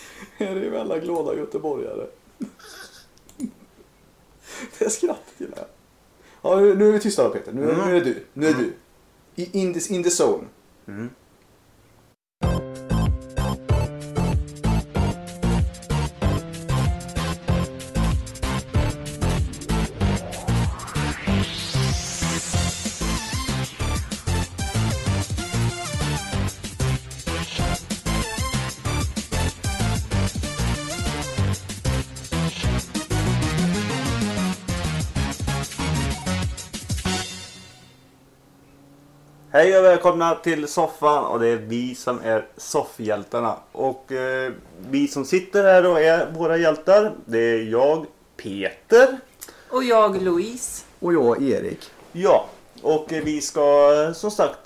Är det alla glada göteborgare? Det är skrattet till det här. Ja, nu är vi tysta då, Peter. Nu är det du. Nu är du. In the zone. Mm. Hej och välkomna till soffan, och det är vi som är soffhjältarna. Och vi som sitter här och är våra hjältar, det är jag, Peter. Och jag, Louise. Och jag, Erik. Ja, och vi ska som sagt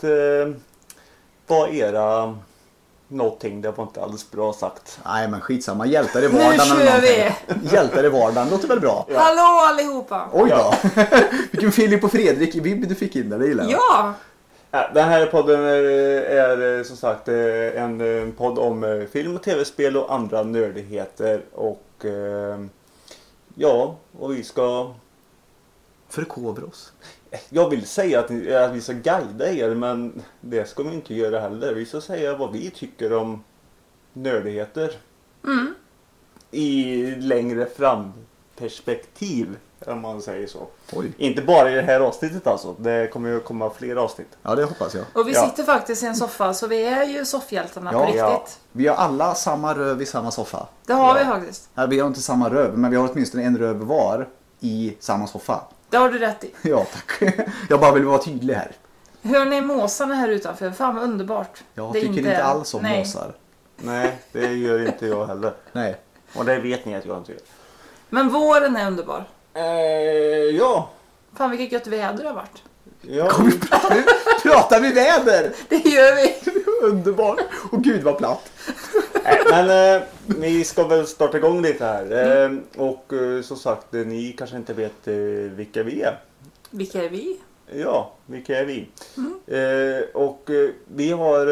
vara era någonting, det var inte alldeles bra sagt. Nej, men skitsamma, hjältar i vardagen. Nu kör vi! Hjältar i vardagen, låter väl bra? Ja. Hallå allihopa! Oj då! Vilken Filip och Fredrik i Vibb du fick in där, det gillar jag. Ja! Den här podden är som sagt en podd om film och tv-spel och andra nördigheter. Och ja, och vi ska Förkovra oss. Jag vill säga att vi ska guida er, men det ska vi inte göra heller. Vi ska säga vad vi tycker om nördigheter. Mm. I längre fram perspektiv, om man säger så. Oj. Inte bara i det här avsnittet alltså. Det kommer ju komma fler avsnitt. Ja, det hoppas jag. Och vi sitter faktiskt i en soffa, så vi är ju soffhjältarna på riktigt. Ja. Vi har alla samma röv i samma soffa. Det har vi faktiskt. Nej, vi har inte samma röv, men vi har åtminstone en röv var i samma soffa. Det har du rätt i. Ja, tack. Jag bara vill vara tydlig här. Hör ni måsarna här utanför? Fan vad underbart. Jag det är tycker inte alls om måsar. Nej, det gör inte jag heller. Nej. Och det vet ni att jag inte gör. Men våren är underbar. Ja. Fan vilket gött väder det har varit. Ja. Pratar vi väder? Det gör vi. Underbart. Och gud vad platt. Men vi ska väl starta igång lite här. Och som sagt, ni kanske inte vet vilka vi är. Vilka är vi? Ja, vilka är vi? Och vi har...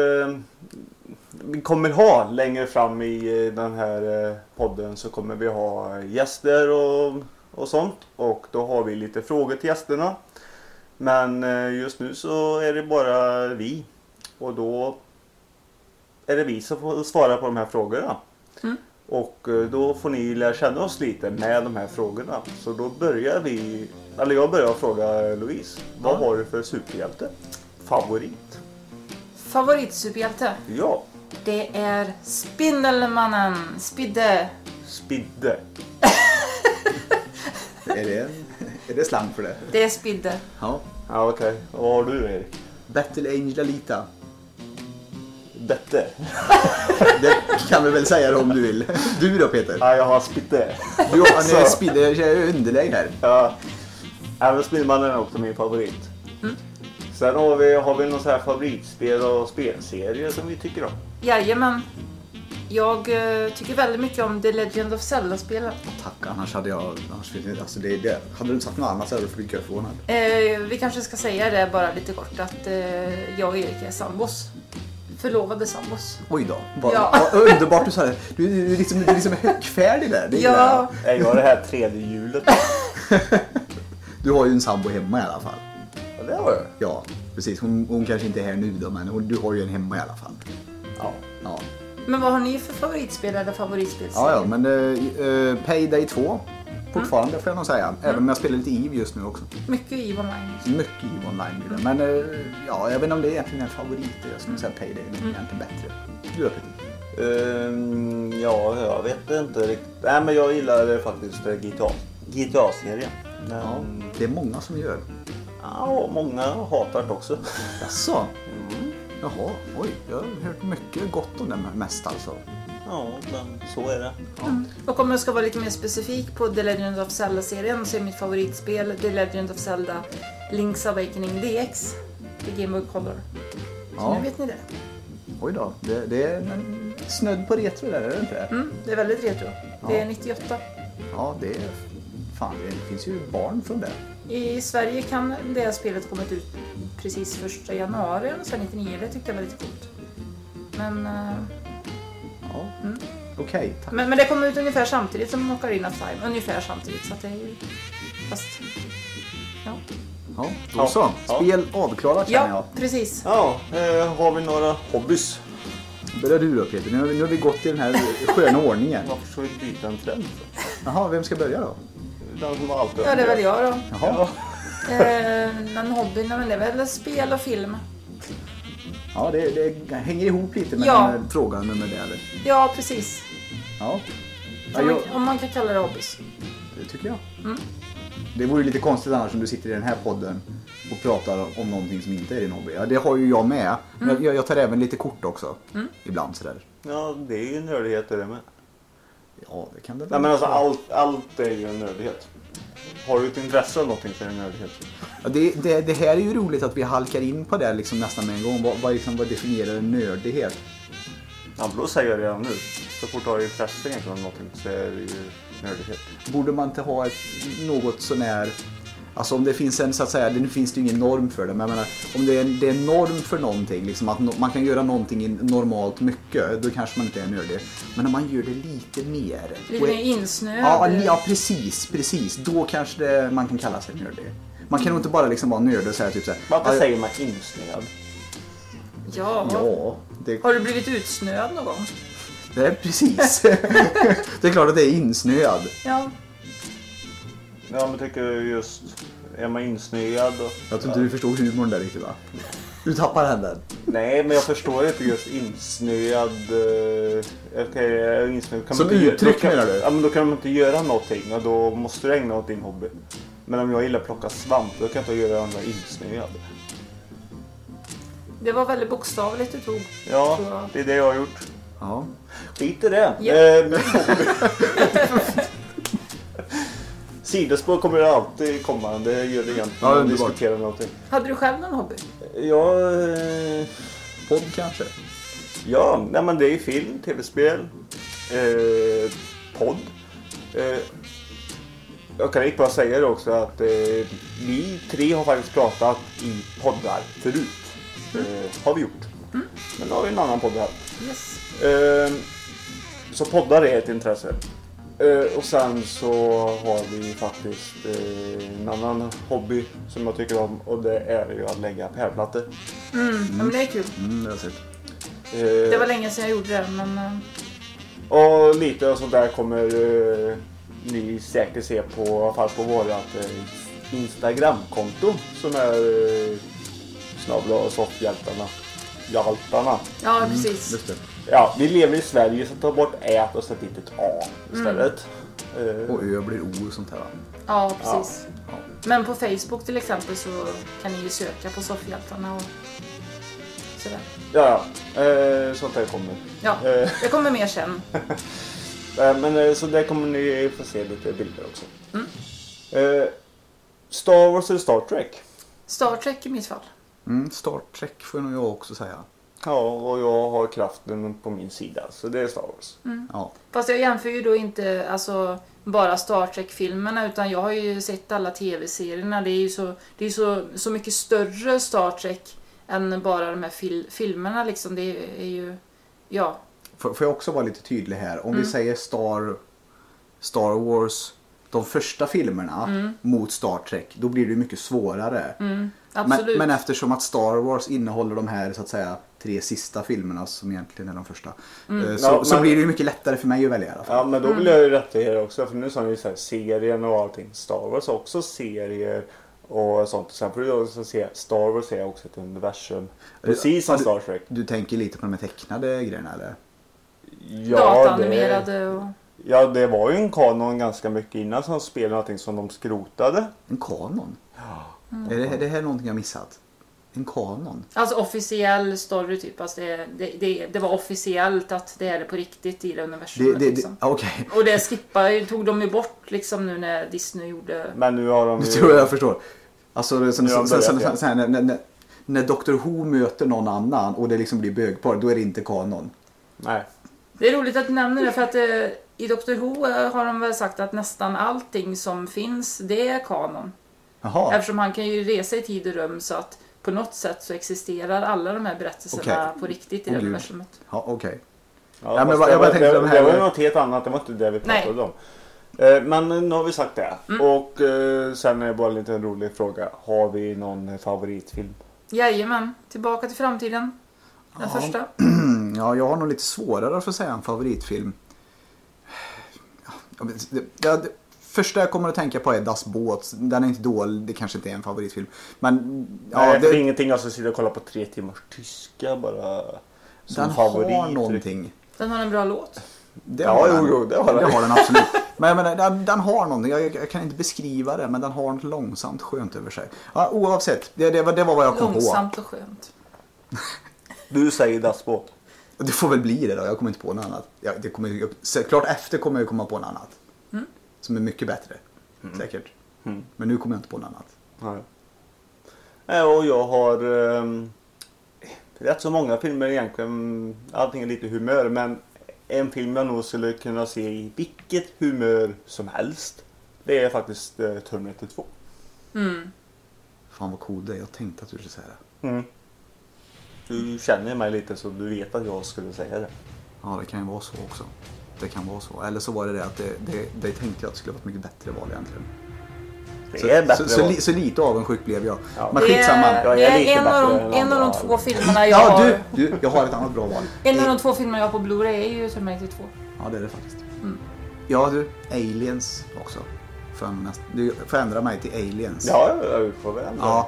vi kommer ha längre fram i den här podden, så kommer vi ha gäster och sånt. Och då har vi lite frågor till gästerna. Men just nu så är det bara vi. Och då är det vi som får svara på de här frågorna. Och då får ni lära känna oss lite med de här frågorna. Så då börjar vi, eller jag börjar fråga Louise. Vad har du för superhjälte? Favorit? Favoritsuperhjälte? Ja. Det är Spindelmannen. Spidde. Spidde. Är det slang för det? Det är Spidde. Ja. Ja, okej. Vad har du, Erik? Battle Angel Alita. Bette. Det kan vi väl säga om du vill. Du då, Peter? Ja, jag har Spidde. Du har Spidde, jag är underlägg här. Ja. Även Spindelmannen är också min favorit. Sen har vi någon så här favoritspel och spelserie som vi tycker om. Jajamän. Jag tycker väldigt mycket om The Legend of Zelda-spelen. Tack, annars hade jag... Alltså det, hade du inte sagt något annat så hade du blivit förvånad. Vi kanske ska säga det bara lite kort att jag och Erik är sambos. Förlovade sambos. Oj då. Ja. Vad underbart du sa det. Du är liksom högfärdig där. Det Ja. Jag har det här tredje hjulet. Du har ju en sambo hemma i alla fall. Ja, det har jag. Ja, precis. Hon kanske inte är här nu då, men du har ju en hemma i alla fall. Ja. Ja. Men vad har ni för favoritspel eller favoritspel? Ja, men Payday 2 fortfarande får jag nog säga. Även om jag spelar lite EVE just nu också. Mycket EVE Online. Mycket EVE Online blir det. Men ja, jag vet inte om det är egentligen en favorit. Jag skulle säga Payday är egentligen bättre. Du då, Peter? Ja, jag vet inte riktigt. Nej, men jag gillar faktiskt GTA-serien. Ja, det är många som gör. Ja, många hatar det också. Jaså? Jaha, oj. Jag har hört mycket gott om den mest alltså. Ja, men så är det. Och om jag ska vara lite mer specifik på The Legend of Zelda-serien så är mitt favoritspel The Legend of Zelda Link's Awakening DX till Game Boy Color. Så nu vet ni det. Oj då, det är en snödd på retro där, är det inte det? Det är väldigt retro. Det är 98. Ja, det är... Fan, det finns ju barn från det. I Sverige kan det spelet kommit ut precis 1 januari och sen 99. Det tyckte jag var lite coolt. Men... Ja. Okej, tack. Men det kommer ut ungefär samtidigt som Ocarina of Time. Ungefär samtidigt, så att det är ju... Fast... Ja, Ja, då så. Ja. Spel avklarat känner jag. ja precis. Ja, har vi några hobbys? Börjar du då Peter? Nu har vi gått i den här sköna ordningen. Varför ska vi byta en trend? Jaha, vem ska börja då? Den som alltid Ja, det är väl jag då. Jaha. Men hobbyn, men det är väl spel och film. Ja, det hänger ihop lite med Ja. den här frågan nummer det eller? Ja, precis. Ja. Om man kan kalla det hobbys. Det tycker jag. Mm. Det vore lite konstigt annars om du sitter i den här podden och pratar om någonting som inte är din hobby. Ja, det har ju jag med. Jag tar även lite kort också. Ibland sådär. Ja, det är ju nördigheter det med. Ja, det kan det Nej, men alltså allt är ju en nördighet. Har du ett intresse av någonting så är det en nördighet. Ja, det här är ju roligt att vi halkar in på det liksom nästan med en gång. Vad definierar en nördighet? Ja, då säger jag redan nu. Så fort du har intresse egentligen av någonting så är det ju nördighet. Borde man inte ha något sån här... Alltså om det finns en så att säga, nu finns det ju ingen norm för det, men jag menar, om det är en norm för någonting, liksom att man kan göra någonting normalt mycket, då kanske man inte är nördig. Men om man gör det lite mer... Lite mer insnöad. Ja, precis. Då kanske man kan kalla sig nördig. Man kan nog inte bara liksom vara nördig och säga typ såhär... Varför säger man insnöad? Ja. Ja, det... Har du blivit utsnöad någon gång? Det är precis. Det är klart att det är insnöad. Ja. Ja, men tycker just... Är man insnöad och... Jag tror inte du förstår humorn där riktigt, va? Du tappar handen. Nej, men jag förstår inte just insnöad... insnöad. Kan Som man inte uttryck menar du? Ja, men då kan man inte göra någonting och då måste du ägna åt din hobby. Men om jag gillar att plocka svamp, då kan jag inte göra andra insnöad. Det var väldigt bokstavligt du tog. Ja, tror jag. det är det jag har gjort. Ja. Skit i det. Ja. Sidospår kommer det alltid komma. Det gör det egentligen Ja, när man underbart. diskuterar någonting. Hade du själv någon hobby? Ja, Podd kanske? ja, nej, men det är film, tv-spel, podd. Jag kan inte bara säga det också att vi tre har faktiskt pratat i poddar förut. Har vi gjort. Men då har vi en annan podd här. Yes. Så poddar är ett intresse. Och sen så har vi faktiskt en annan hobby som jag tycker om, och det är ju att lägga pärlplattor. Ja, men det är kul. Det har jag sett. Det var länge sedan jag gjorde det, men... Och lite och sånt där kommer ni säkert se på, i alla fall på vårat Instagramkonto som är Snabla och soffhjältarna. Jaltarna. Ja, precis. Just det. Ja, vi lever i Sverige så ta bort ät och sätt dit ett A istället. Och Ö blir O och sånt här, va? Ja, precis. Ja. Men på Facebook till exempel så kan ni ju söka på soffhjältarna och sådär. Ja, sånt där kommer. Ja, det kommer mer sen. Men så där kommer ni få se lite bilder också. Star Wars eller Star Trek? Star Trek i mitt fall. Star Trek får nog jag också säga. Ja, och jag har kraften på min sida, så det är Star Wars. Ja. Fast jag jämför ju då inte alltså, bara Star Trek-filmerna, utan jag har ju sett alla tv-serierna. Det är ju så mycket större Star Trek än bara de här filmerna liksom. Det är ju, ja. Får jag också vara lite tydlig här? Om vi säger Star Wars, de första filmerna mot Star Trek, då blir det mycket svårare. Absolut. Men eftersom att Star Wars innehåller de här så att säga 3 sista filmerna som egentligen är de första, så blir det ju mycket lättare för mig att välja i alla fall. Ja, men då vill jag ju rätta er också, för nu sa ni så här serien och allting. Star Wars är också serier och sånt. Sen får du också se, Star Wars är också ett universum. Precis som Star Trek. Du tänker lite på de här tecknade grejerna eller? Ja, Dataanimerade och... Ja, det var ju en kanon ganska mycket innan som spelade någonting som de skrotade. En kanon? Är det här någonting jag missat? En kanon? Alltså officiell story typ. Alltså det var officiellt att det är det på riktigt i det universumet. Liksom. Okej. Och det tog de ju bort liksom nu när Disney gjorde... Men nu har de Det ju... tror jag förstår. Alltså när Dr. Who möter någon annan och det liksom blir bögpar, då är det inte kanon. Nej. Det är roligt att du nämner det, för att i Dr. Who har de väl sagt att nästan allting som finns, det är kanon. Jaha. Eftersom han kan ju resa i tid och rum, så att på något sätt så existerar alla de här berättelserna på riktigt i det universumet. Ja, okej. Ja, men jag bara tänkte det de här... var ju något helt annat, det var inte det vi pratade om. Men nu har vi sagt det. Och sen är det bara en liten rolig fråga. Har vi någon favoritfilm? Jajamän, Tillbaka till framtiden. Den första. Ja, jag har nog lite svårare att få säga en favoritfilm. Det första jag kommer att tänka på är Das Boot. Den är inte dålig, det kanske inte är en favoritfilm. Men Nej, det är ingenting jag ska sitta och kolla på 3 timmars tyska bara som den favorit. har någonting. Den har en bra låt. Det Ja, har den. jo, det har den. Det har den absolut. Men jag menar, den har någonting. Jag kan inte beskriva det, men den har något långsamt skönt över sig. Ja, oavsett, det var vad jag kom på. Långsamt och skönt. Du säger Das Boot. Det får väl bli det då, jag kommer inte på något annat. Klart efter kommer jag komma på något annat. Som är mycket bättre, säkert. Men nu kommer jag inte på något annat. Nej. Och jag har rätt så många filmer egentligen. Allting är lite humör, men en film jag nog skulle kunna se i vilket humör som helst. Det är faktiskt Terminator 2. Fan vad cool det är, jag tänkte att du skulle säga det. Du känner mig lite så du vet att jag skulle säga det. Ja, det kan ju vara så också. Det kan vara så. Eller så var det att det tänkte jag att det skulle vara ett mycket bättre val egentligen. Det är bättre val. Så lite avundsjuk blev jag. Ja. Men skitsamma. Det är en av de 2 filmerna jag Ja, har. jag har ett annat bra val. En av de 2 filmerna jag har på Blu-ray är ju Terminator 2. Ja, det är det faktiskt. Ja, Aliens också. Du får ändra mig till Aliens. Ja, vi får väl ändra. Ja.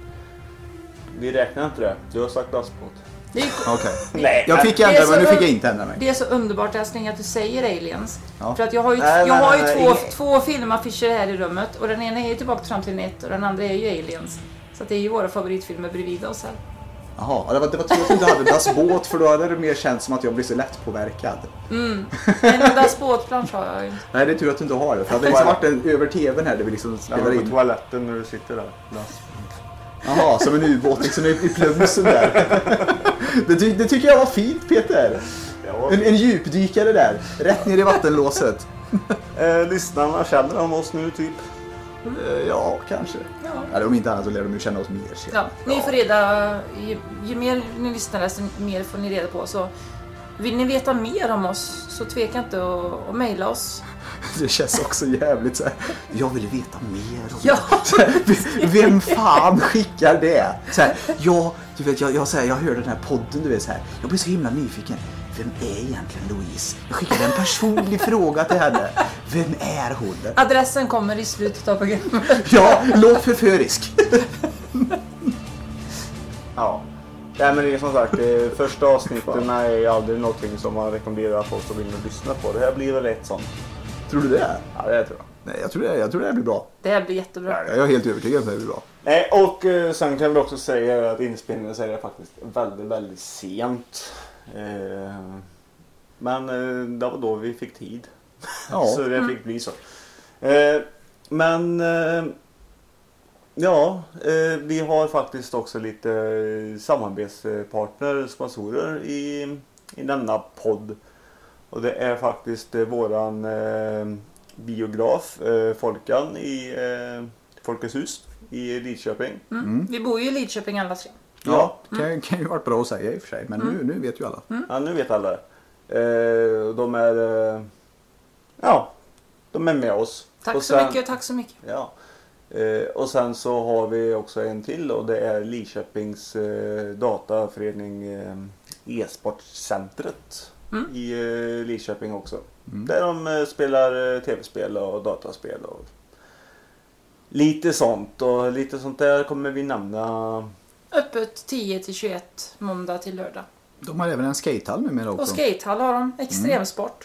Vi räknar inte det. Du har sagt Das Boot. Okej. Nej. Jag fick ändra mig, nu fick jag inte ändra mig. Det är så underbart älskling att du säger Aliens. Ja. För att jag har ju, Nej. två filmaffischer här i rummet. Och den ena är ju Tillbaka till framtiden 1 och den andra är ju Aliens. Så att det är ju våra favoritfilmer bredvid oss här. Jaha, det var tur att du inte hade Das Boot, för då hade det mer känts som att jag blir så lätt påverkad. Nej, men Das Boot-plansch har jag ju. Nej, det är tur att du inte har det. För det hade liksom varit över tvn här där vi liksom spelar På in. toaletten när du sitter där. Jaha, som en ubåt liksom i plumsen där. Det tycker jag var fint, Peter. En djupdykare där, rätt ner i vattenlåset. Lyssnarna känner om oss nu typ. Ja, kanske. Ja. Eller om inte annat så lär de ju känna oss mer. Ja, ni får reda, ju mer ni lyssnar desto mer får ni reda på. Så vill ni veta mer om oss så tveka inte att mejla oss. Det känns också jävligt så här. Jag vill veta mer om Ja. det. Vem fan skickar det? Så här, du vet, jag hörde den här podden, du vet så här. Jag blir så himla nyfiken. Vem är egentligen Louise? Jag skickade en personlig fråga till henne. Vem är hon? Adressen kommer i slutet av programmet. Ja, låt förförisk. Ja. Nej, men det är som sagt, första avsnitten är aldrig någonting som man rekommenderar folk att vilja lyssna på. Det här blir väl ett sånt. Tror du det? Ja, det tror jag. Nej, jag tror det här blir bra. Det här blir jättebra. Jag är helt övertygad om att det blir bra. Nej, och sen kan vi också säga att inspelningen är faktiskt väldigt, väldigt sent. Men det var då vi fick tid. Ja. Så det fick bli så. Men vi har faktiskt också lite samarbetspartner, sponsorer i denna podd. Och det är faktiskt våran biograf Folkan i Folkets hus i Lidköping. Vi bor ju i Lidköping alla 3. Ja, kan ju vara bra att säga i och för sig. Men nu vet ju alla. Ja, nu vet alla. De är de är med oss. Tack Och så mycket, tack så mycket. Ja. Och sen så har vi också en till och det är Lidköpings dataförening e-sportcentret i Lidköping också. Där de spelar tv-spel och dataspel och lite sånt. Och lite sånt där kommer vi nämna. Öppet 10-21 måndag till lördag. De har även en skatehall numera också. Och skatehall har de. Extremsport.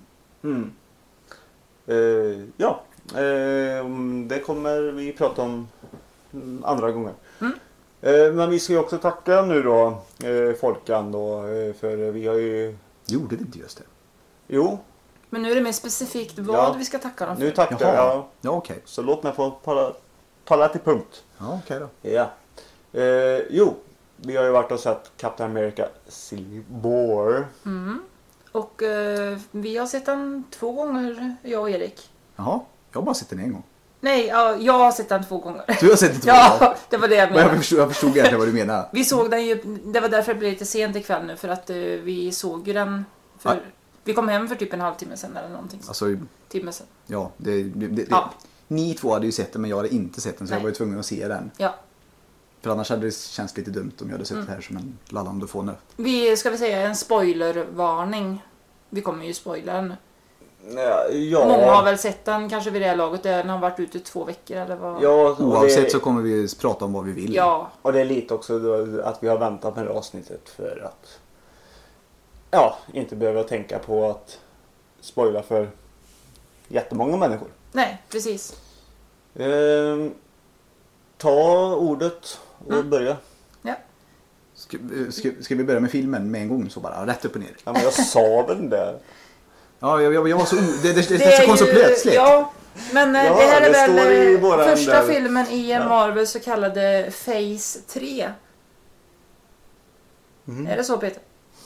Det kommer vi prata om andra gånger. Men vi ska ju också tacka nu då Folkan då, för vi har ju... Gjorde vi inte just det? Jo. Men nu är det mer specifikt vad vi ska tacka dem för. Nu tackar jag. Ja, okej. Så låt mig få tala till punkt. Ja, okej då. Ja. Vi har ju varit och sett Captain America Civil War. Och vi har sett den 2 gånger, jag och Erik. Jaha, jag har bara sett den en gång. Nej, jag har sett den 2 gånger. Du har sett den 2 gånger? Ja, det var det jag Men menade. jag förstod egentligen vad du menar. Vi såg den ju, det var därför det blev lite sent ikväll nu. För att vi såg ju den För vi kom hem för typ en halvtimme sen eller någonting. Alltså, timme sen. ja, Ja. Ni två hade ju sett den men jag hade inte sett den så Nej. jag var ju tvungen att se den. Ja. För annars hade det känts lite dumt om jag hade sett det här som en lallandofon. Vi ska väl säga en spoilervarning. Vi kommer ju spoila den. Ja. Många har väl sett den kanske vid det här laget. Den har varit ute 2 veckor eller vad. Ja, och Oavsett så kommer vi prata om vad vi vill. Ja. Och det är lite också då att vi har väntat med det avsnittet för att inte behöva tänka på att spoila för jättemånga människor. Nej, precis. Ta ordet och börja. Ja. Ska vi börja med filmen med en gång så bara rätt upp och ner? Ja, men jag sa väl det. Ja, jag var så det kom så plötsligt. Ja, men det här är det står i väl våran första där. filmen i Marvel så kallade Phase 3. Är det så, Peter?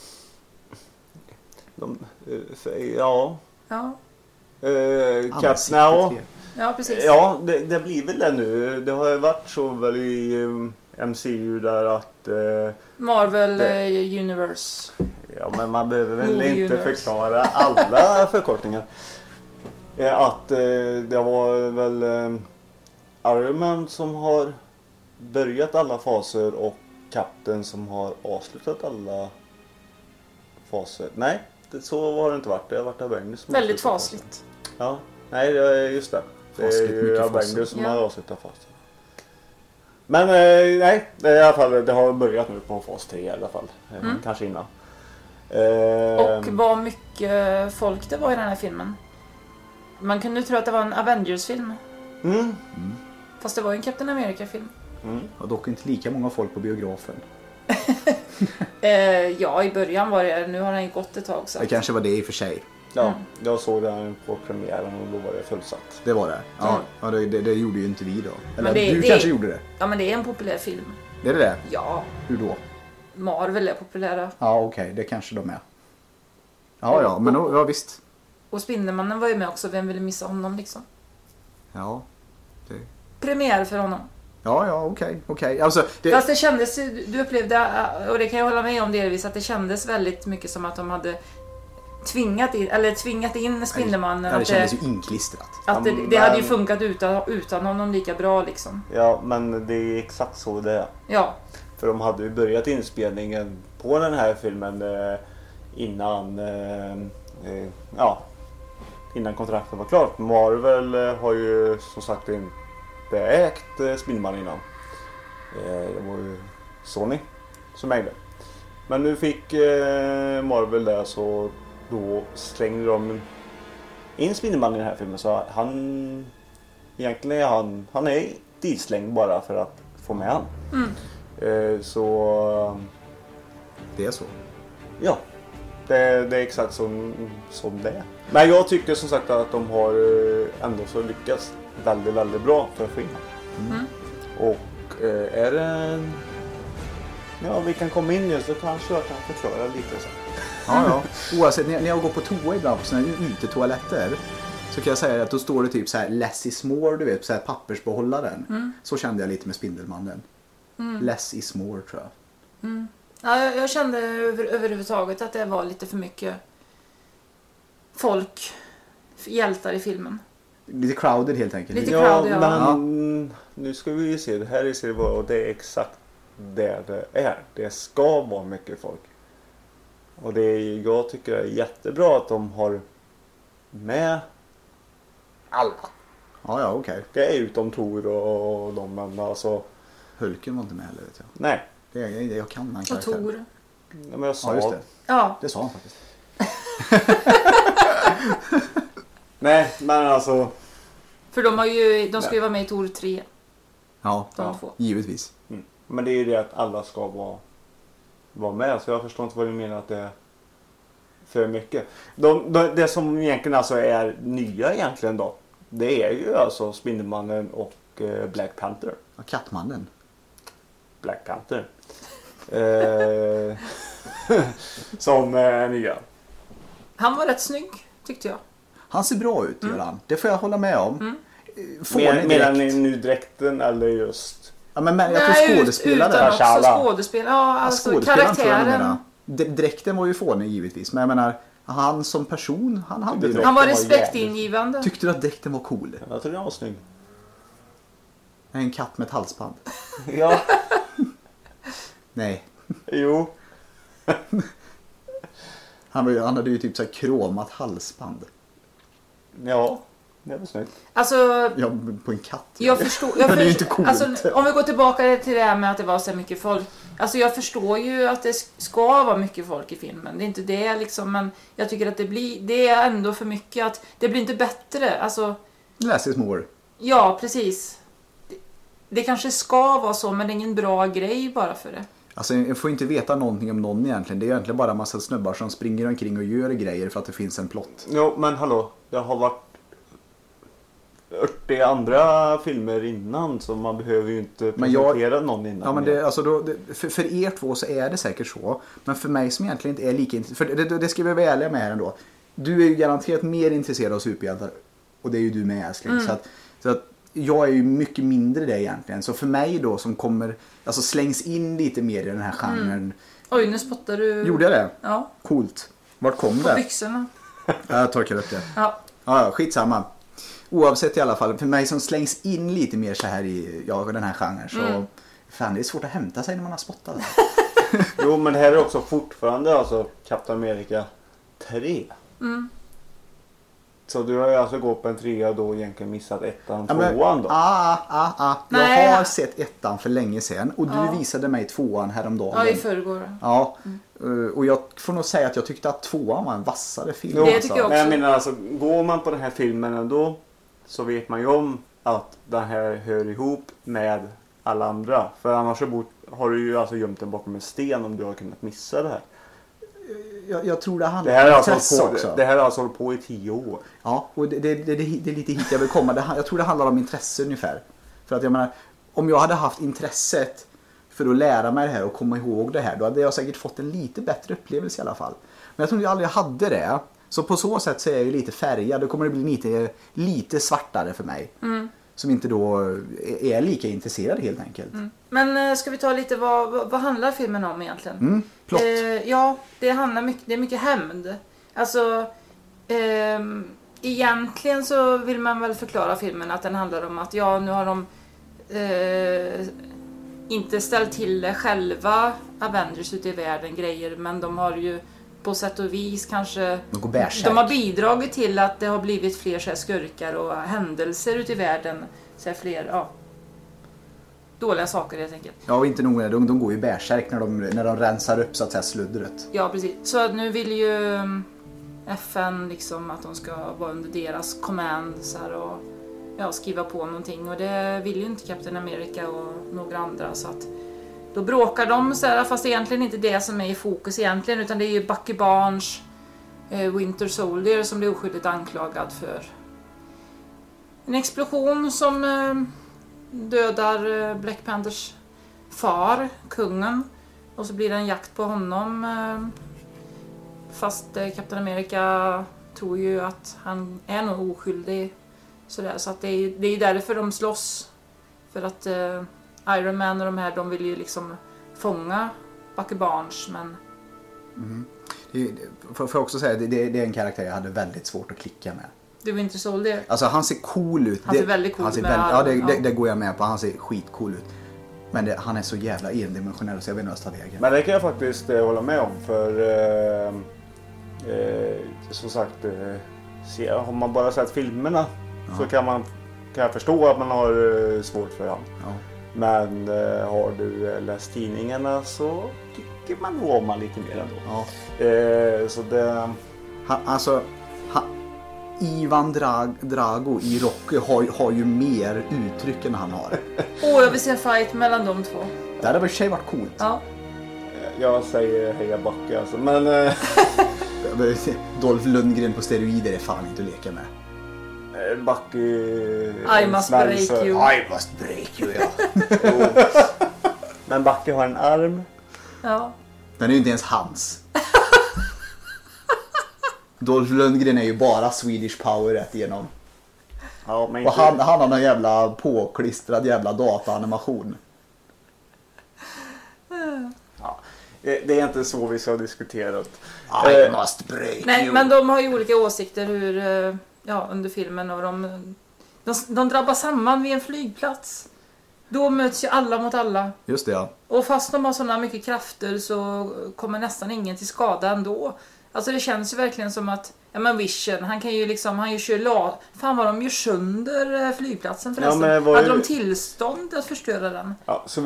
Ja. Ja, Cat Now. ja precis. Ja, det blir väl det nu. Det har ju varit så väl i MCU där att Marvel Universe. ja, men man behöver väl Movie inte Universe. förklara alla förkortningar. Att det var väl Iron Man som har börjat alla faser och Captain som har avslutat alla faser. Nej, så har det inte varit. Det har varit Avengers som Väldigt har avslutat fasligt. faser. Ja, nej, det är just det. Det Fasligt är ju mycket Avengers faser. som Ja. har avslutat faser. Men nej, det är i alla fall, det har börjat nu på fas 3 i alla fall. Kanske innan. Och vad mycket folk det var i den här filmen. Man kunde tro att det var en Avengers-film. Mm. Fast det var ju en Captain America-film. Och dock inte lika många folk på biografen. Ja, i början var det. Nu har den ju gått ett tag så. Det kanske var det i och för sig. Ja, jag såg den på premiären och då var det fullsatt. Det var det. Ja, ja det gjorde ju inte vi då. Eller Men du kanske gjorde det. Ja, men det är en populär film. Det är det? Ja, Hur då? Marvel är populära. Ja, okej. Det kanske de är. Ja, men ja, visst. Och Spindelmannen var ju med också. Vem ville missa honom liksom? Ja, Premiär för honom. ja, okej. Alltså, Fast det kändes, du upplevde, och det kan jag hålla med om delvis, att det kändes väldigt mycket som att de hade tvingat in Spindelmannen. Ja, det kändes ju inklistrat. Att det hade ju funkat utan honom lika bra liksom. Ja, men det är exakt så det är. Ja, För de hade ju börjat inspelningen på den här filmen innan kontraktet var klart. Marvel har ju som sagt inte ägt Spindelmannen innan. Det var ju Sony som ägde. Men nu fick Marvel det, så då slängde de in Spindelmannen i den här filmen. Så han egentligen han är ditslängd bara för att få med han. Så Det är så. ja, det är exakt som det är. Men jag tycker som sagt att de har ändå så lyckats väldigt, väldigt bra för att få in honom. Och är det vi kan komma in nu så kanske jag kan förklara lite sen. Ja. Oavsett, när jag går på toa ibland på såna här utetoaletter så kan jag säga att då står det typ så här less is more, du vet, så här pappersbehållaren. Så kände jag lite med Spindelmannen. Less is more, tror jag. ja jag kände överhuvudtaget att det var lite för mycket folk, hjältar i filmen. Lite crowded helt enkelt. Lite crowded, ja. Men nu ska vi ju se, det här är Silver och det är exakt där det är. Det ska vara mycket folk. Och jag tycker det är jättebra att de har med alla. Ja, okej. Det är utom Thor och de, men alltså Hulken var inte med heller, vet jag. nej. Jag kan han Och karaktär. Thor. Men jag sa Ja, just det. Ja, Det sa han faktiskt. nej, men alltså för de ska ju vara med i Thor 3. Ja, De två. givetvis. men det är ju det att alla ska vara med, så jag förstår inte vad du menar att det är för mycket. Det som egentligen alltså är nya egentligen då, det är ju alltså Spindelmannen och Black Panther. Ja, Kattmannen. Black Panther. Som är nya. Han var rätt snygg, tyckte jag. Han ser bra ut, gör han. Det får jag hålla med om. Medan nu dräkten eller just... Ja, men jag tror skådespelare. Utan också Shala. skådespelare. Ja, alltså Skådespelaren tror jag karaktären. numera. Dräkten var ju fånig givetvis. Men jag menar, Han som person, han hade ju Han var jävligt. respektingivande. Tyckte du att dräkten var cool? Jag tror den var snygg. En katt med ett halsband. Ja, Nej. jo. Han hade ju typ så här kromat halsband. Ja, det var snyggt. Alltså, Ja, på en katt. jag förstår... Men det är ju inte coolt. Alltså, om vi går tillbaka till det här med att det var så mycket folk. Alltså jag förstår ju att det ska vara mycket folk i filmen. Det är inte det liksom, men jag tycker att det är ändå för mycket. Att det blir inte bättre. Alltså, Less is more. ja, precis. Det kanske ska vara så, men det är ingen bra grej bara för det. Alltså jag får inte veta någonting om någon egentligen. Det är egentligen bara en massa snubbar som springer omkring och gör grejer för att det finns en plott. Jo, men hallå. Det har varit 40 andra filmer innan, så man behöver ju inte Men jag- presentera någon innan. Ja, men det, alltså då, för er två så är det säkert så. Men för mig som egentligen inte är lika intresserad. För det ska vi vara ärliga med här ändå. Du är ju garanterat mer intresserad av superhjältar. Och det är ju du med, älskling. Så att jag är ju mycket mindre det egentligen. Så för mig då som kommer, alltså slängs in lite mer i den här genren. Oj, nu spottar du... Gjorde jag det? Ja, Coolt. Vart kom på det? byxorna. Ja, jag torkar upp det. Ja. Ja, skitsamma. Oavsett i alla fall, för mig som slängs in lite mer så här i den här genren så fan, det är svårt att hämta sig när man har spottat. Jo, men det här är också fortfarande alltså Captain America 3. Mm. Så du har ju alltså gått på en 3 och då egentligen missat ettan, Ja, men- tvåan då. Nej, Jag har ja. sett ettan för länge sedan och du Ja. visade mig tvåan häromdagen. Ja, i förrgår. Ja, och jag får nog säga att jag tyckte att tvåan var en vassare film. Jo, Det tycker jag men jag också. menar alltså, går man på den här filmen ändå så vet man ju om att den här hör ihop med alla andra. För annars så har du ju alltså gömt den bakom en sten om du har kunnat missa det här. Jag tror det Det handlar här om har intresse alltså, också. det här har alltså hållit på i 10 år. Ja, och det är lite hit jag vill komma. Jag tror det handlar om intresse ungefär. För att jag menar, om jag hade haft intresset för att lära mig det här och komma ihåg det här, då hade jag säkert fått en lite bättre upplevelse i alla fall. Men jag tror jag aldrig hade det. Så på så sätt så är jag ju lite färgad. Då kommer det bli lite svartare för mig. Som inte då är lika intresserad helt enkelt. Men ska vi ta lite, vad handlar filmen om egentligen? Plott. Ja, det är mycket hämnd. Alltså, egentligen så vill man väl förklara filmen att den handlar om att nu har de inte ställt till det själva, Avengers ute i världen grejer, men de har ju på sätt och vis kanske De går bärsärk. de har bidragit till att det har blivit fler så här skurkar och händelser ute i världen, så här fler dåliga saker helt enkelt. Ja, och inte nog med det. De går ju bärsärk när de rensar upp så att säga sluddret. Ja, precis. Så att nu vill ju FN liksom att de ska vara under deras command så här, och skriva på någonting. Och det vill ju inte Captain America och några andra. Så att då bråkar de så här, fast det är egentligen inte det som är i fokus egentligen. Utan det är ju Bucky Barnes, Winter Soldier, som blir oskyldigt anklagad för en explosion som dödar Black Panthers far, kungen. Och så blir det en jakt på honom. Fast Captain America tror ju att han är nog oskyldig. Sådär. Så att det är ju därför de slåss. För att Iron Man och de här, de vill ju liksom fånga Bucky Barnes. Men Får jag också säga, det är en karaktär jag hade väldigt svårt att klicka med. det var inte Soldier. Alltså han ser cool ut. Han ser väldigt cool ut med Ja, armen, det går jag med på. Han ser skitcool ut. Men han är så jävla endimensionell så jag vet inte vad jag ska ta vägen. Men det kan jag faktiskt hålla med om, för som sagt, har man bara sett filmerna så kan jag förstå att man har svårt för honom. Ja. Men har du läst tidningarna så tycker man nog om han lite mer ändå. Ja. Så det... Ivan Drago i Rocky har ju mer uttryck än han har. Jag vill se en fight mellan de två. Det hade väl tjej varit coolt. Ja. Jag säger heja Backe alltså, men... Dolph Lundgren på steroider är fan inte att leka med. Backe... I must break you. I must break you, ja. Men Backe har en arm. Ja. Den är ju inte ens hans. Dolph Lundgren är ju bara Swedish power rätt igenom. Ja, men Och han har någon jävla påklistrad jävla dataanimation. Ja. Det är inte så vi ska diskutera. I must break Nej, you. men de har ju olika åsikter hur, under filmen. Och de drabbar samman vid en flygplats. Då möts ju alla mot alla. Just det, ja. Och fast de har sådana mycket krafter så kommer nästan ingen till skada ändå. Alltså det känns ju verkligen som att Vision, han kan ju liksom, han ju kör fan vad de gör sönder flygplatsen förresten. Hade de tillstånd att förstöra den? Ja, så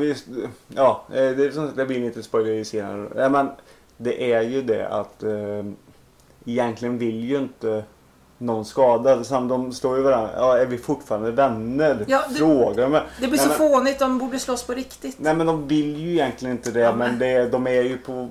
det blir inte spoiler senare. Men det är ju det att egentligen vill ju inte någon skadad. De står ju varandra. Ja, är vi fortfarande vänner? Ja, Frågar men. Det blir så fånigt, de borde slåss på riktigt. Nej, men de vill ju egentligen inte det. Ja, men de är ju på...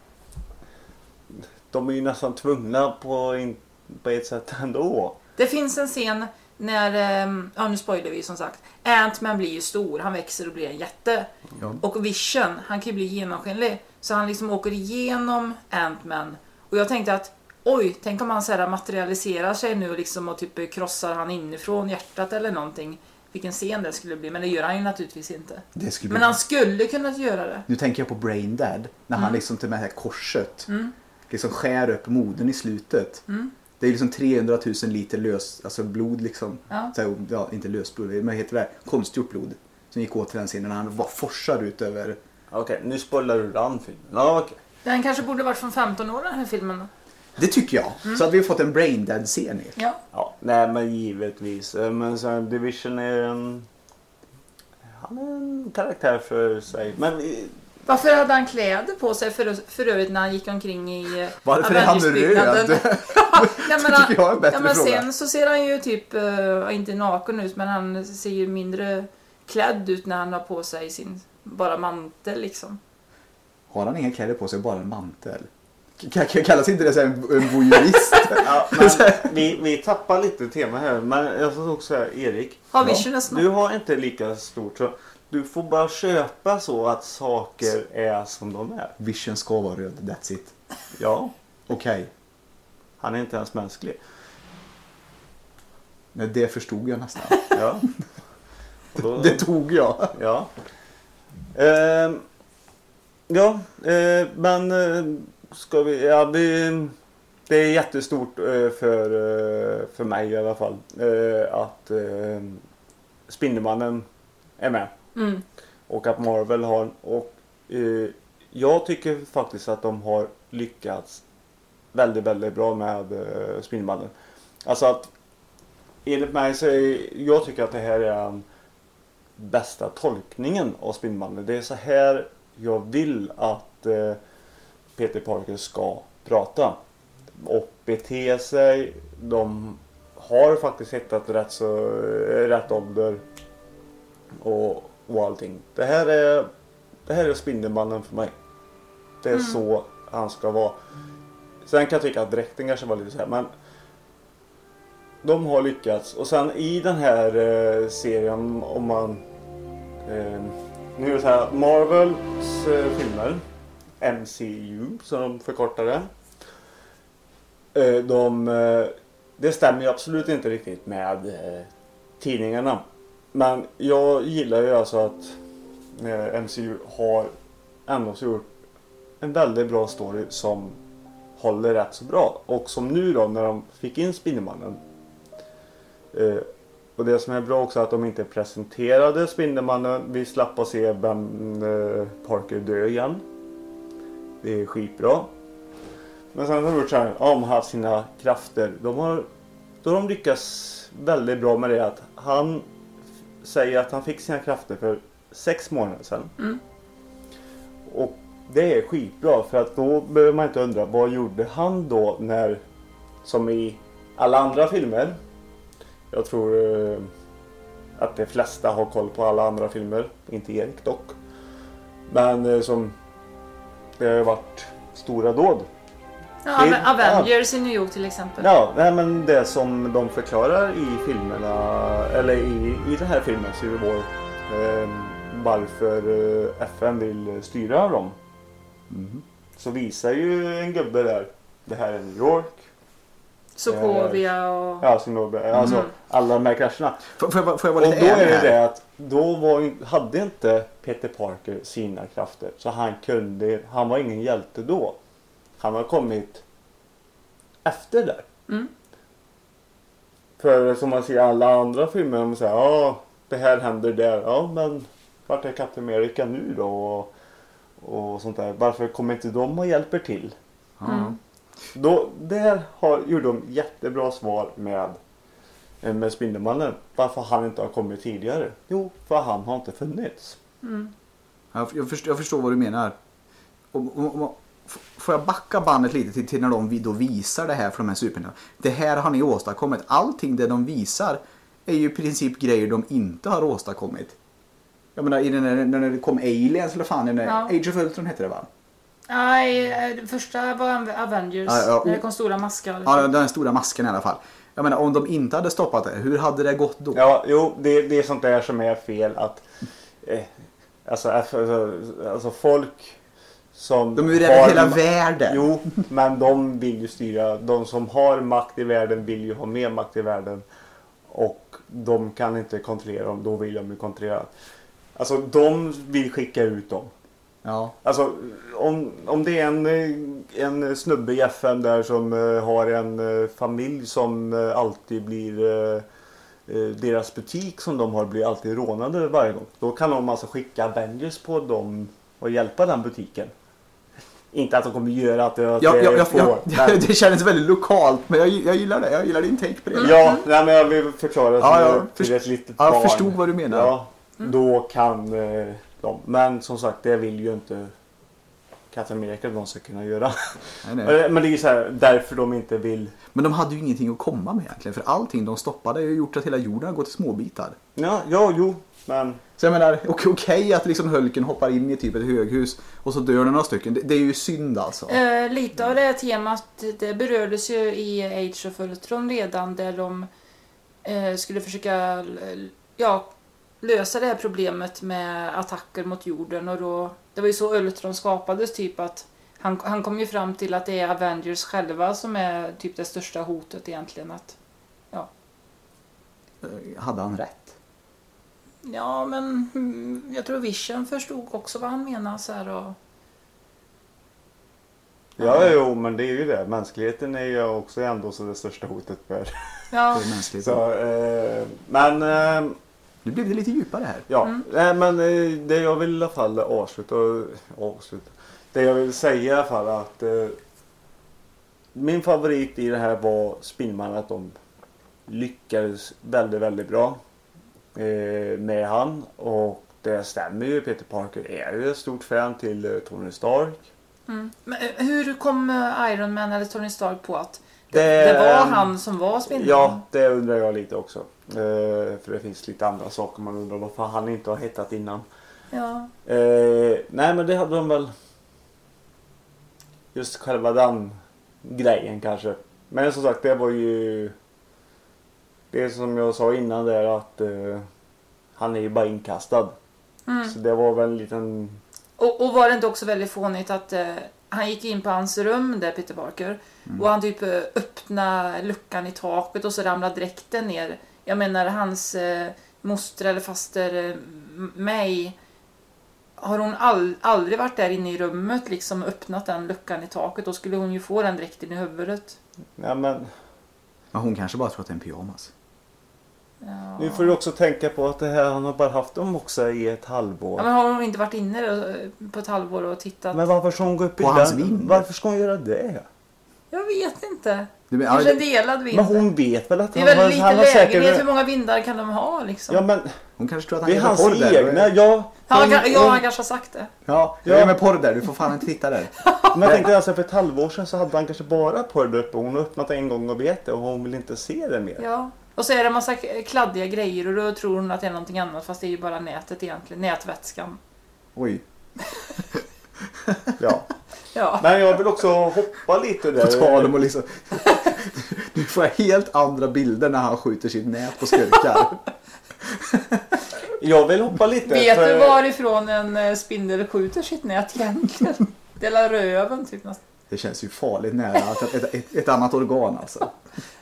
De är ju nästan tvungna på ett sätt ändå. Det finns en scen när, nu spoilar vi som sagt. Ant-Man blir ju stor, han växer och blir en jätte. Ja. Och Vision, han kan ju bli genomskinlig. Så han liksom åker igenom Ant-Man. Och jag tänkte att, tänk om han så här materialiserar sig nu liksom och typ krossar han inifrån hjärtat eller någonting. Vilken scen det skulle bli, men det gör han ju naturligtvis inte. Men han skulle kunna göra det. Nu tänker jag på Brain Dead, när han liksom till med det här korset liksom skär upp moden i slutet. Det är liksom 300 000 liter blod liksom. Ja. Så, inte lösblod, men heter det konstgjort blod. Som gick åt till den scenen när han bara forsar ut över... Okej, nu spoilar du den filmen. Ja, okej. Den kanske borde varit från 15 år den här filmen då. Det tycker jag. Så att vi har fått en Brain Dead-scen. Ja, nej men givetvis. Men så Division är han är en karaktär för sig. Men varför hade han kläder på sig för övrigt när han gick omkring i varför är han röd? Det tycker jag är en bättre fråga. Sen så ser han ju typ, inte naken ut, men han ser ju mindre klädd ut när han har på sig sin bara mantel liksom. Har han inga kläder på sig, bara en mantel? Kallas inte det så en voyeurist? Vi tappar lite tema här, men jag får också säga, Erik, du har inte lika stort, så du får bara köpa så att saker är som de är. Vision ska vara röd, that's it. Ja. Okej. Han är inte ens mänsklig. Nej, det förstod jag nästan. Ja. Det tog jag. Ja. Men ska vi... det är jättestort för mig i alla fall att Spindelmannen är med. Och att Marvel har... Och jag tycker faktiskt att de har lyckats väldigt, väldigt bra med Spindelmannen. Alltså att enligt mig så jag tycker att det här är den bästa tolkningen av Spindelmannen. Det är så här jag vill att Peter Parker ska prata och bete sig. De har faktiskt hittat rätt ålder och allting. Det här är Spindelmannen för mig. Det är så han ska vara. Sen kan jag tycka att dräkten kanske var lite så här, men de har lyckats. Och sen i den här serien, om man nu är det så här, Marvels filmer, MCU som de förkortar det. Det stämmer ju absolut inte riktigt med tidningarna. Men jag gillar ju alltså att MCU har ändå så gjort en väldigt bra story som håller rätt så bra. Och som nu då när de fick in Spindelmannen. Och det som är bra också är att de inte presenterade Spindelmannen. Vi slapp att se Ben Parker dö igen. Det är skitbra. Men sen har de gjort så här, de har haft sina krafter. Då har de lyckats väldigt bra med det att han säger att han fick sina krafter för 6 månader sedan. Och det är skitbra för att då behöver man inte undra vad gjorde han då när, som i alla andra filmer. Jag tror att de flesta har koll på alla andra filmer, inte Erik dock. Men som det har varit stora dåd. Ja, Avengers i New York till exempel. Ja, nej, men det som de förklarar i filmerna, eller i den här filmen Civil War, varför FN vill styra dem. Så visar ju en gubbe där, det här är New York. Sokovia och... Ja, Sokovia. Alltså alla de här krascherna. Får jag vara Och då lite är ärlig det här? det att hade inte Peter Parker sina krafter. Så han var ingen hjälte då. Han har kommit efter där. För som man ser i alla andra filmer, de säger det här händer där. Ja, men vart är Captain America nu då? Och sånt där. Varför kommer inte de och hjälper till? Gjorde de jättebra svar med Spindelmannen. Varför han inte har kommit tidigare? Jo, för han har inte funnits. Jag förstår vad du menar. Får jag backa bandet lite till när de då visar det här för de här superhjältarna. Det här har ni åstadkommit. Allting det de visar är ju i princip grejer de inte har åstadkommit. Jag menar, när det kom Aliens eller fan, Age of Ultron hette det, va? Nej, det första var Avengers. När det kom stora maskar. Ja, den stora masken i alla fall. Jag menar, om de inte hade stoppat det, hur hade det gått då? Ja, jo, det är sånt där som är fel. Att alltså folk som de är ju rädda hela världen. Jo, men de vill ju styra. De som har makt i världen vill ju ha mer makt i världen. Och de kan inte kontrollera dem, då vill de ju kontrollera. Alltså de vill skicka ut dem. Ja. Alltså om det är en snubbe i FN där som har en familj som alltid blir deras butik som de har blir alltid rånade varje gång. Då kan de alltså skicka Avengers på dem och hjälpa den butiken. Inte att de kommer göra att det känns väldigt lokalt, men jag gillar det. Jag gillar din take på det. Ja, nej, men jag vill förklara till ett litet barn. Jag förstod vad du menar. Ja, då kan de. Men som sagt, det vill ju inte Captain America de ska kunna göra. Nej. Men det är ju så här, därför de inte vill. Men de hade ju ingenting att komma med egentligen. För allting de stoppade har ju gjort att hela jorden har gått i småbitar. Jo, men... Så jag menar, okej att liksom Hulken hoppar in i typ ett höghus och så dör det några stycken. Det är ju synd alltså. Lite av det här temat, det berördes ju i Age of Ultron redan, där de skulle försöka lösa det här problemet med attacker mot jorden. Och då, det var ju så Ultron skapades, typ att han kom ju fram till att det är Avengers själva som är typ det största hotet egentligen. Hade han rätt? Ja, men jag tror Vision förstod också vad han menar så här och... Ja, men det är ju det. Mänskligheten är ju också ändå så det största hotet för men nu blev det lite djupare här. Ja, men det jag vill i alla fall avsluta. Det jag vill säga i alla fall att min favorit i det här var Spindelmannen, att de lyckades väldigt, väldigt bra med han, och det stämmer ju. Peter Parker är ju ett stort fan till Tony Stark. Men hur kom Iron Man eller Tony Stark på att det var han som var Spindelmannen? Ja, det undrar jag lite också. För det finns lite andra saker man undrar varför han inte har hittat innan. Ja. Nej, men det hade de väl just själva den grejen kanske. Men som sagt, det var ju det som jag sa innan där, att han är ju bara inkastad. Så det var väl en liten... Och var det inte också väldigt fånigt att han gick in på hans rum där, Peter Parker, och han typ öppnade luckan i taket och så ramlade dräkten ner. Jag menar, hans moster eller faster May, har hon aldrig varit där inne i rummet liksom, öppnat den luckan i taket, då skulle hon ju få den dräkten i huvudet. Ja, men hon kanske bara tror att det är en pyjamas. Ja. Nu får du också tänka på att det här, han har bara haft dem också i ett halvår. Ja, men har hon inte varit inne på ett halvår och tittat? Men varför ska hon gå upp i den? Varför ska hon göra det? Jag vet inte. Kanske en delad vind. Men hon vet väl att det är väldigt lite lägenhet. Hur många vindar kan de ha liksom? Ja, men hon kanske tror att han det är hans egna. Han kanske har sagt det. Ja, jag är med porr där. Du får fan inte titta där. Men jag tänkte alltså, för ett halvår sedan så hade han kanske bara porr där uppe. Hon har öppnat en gång och vet det, och hon vill inte se det mer. Ja. Och så är det en massa kladdiga grejer och då tror hon att det är någonting annat, fast det är ju bara nätet egentligen. Nätvätskan. Oj. Ja. Men jag vill också hoppa lite där. På tal om att liksom... Du får helt andra bilder när han skjuter sitt nät på skurkar. Jag vill hoppa lite. Vet du varifrån en spindel skjuter sitt nät egentligen? Delar röven typ nästan. Det känns ju farligt nära ett annat organ alltså.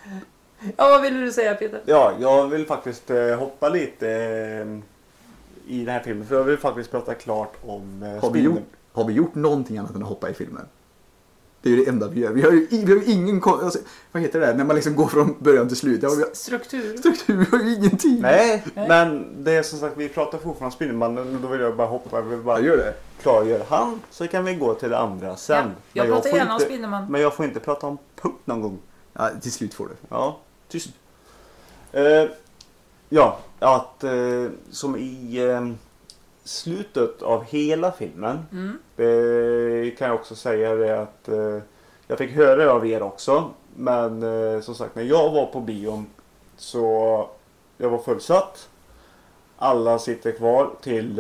Ja, vad ville du säga, Peter? Ja, jag vill faktiskt hoppa lite i den här filmen. För jag vill faktiskt prata klart om Har vi gjort någonting annat än att hoppa i filmen? Det är ju det enda vi gör. Vi har ju ingen... Alltså, vad heter det? När man liksom går från början till slut. Struktur. Vi har ju ingenting. Nej, men det är som sagt, vi pratar fortfarande om Spindelmannen. Och då vill jag bara hoppa. Jag vill bara gör det. klargöra han. Så kan vi gå till det andra sen. Ja, jag pratar gärna om Spindelmannen. Men jag får inte prata om punkt någon gång. Ja, till slut får du. Ja, tyst. Ja, att som i slutet av hela filmen. Det kan jag också säga det att jag fick höra av er också. Men som sagt, när jag var på bion så jag var fullsatt. Alla sitter kvar till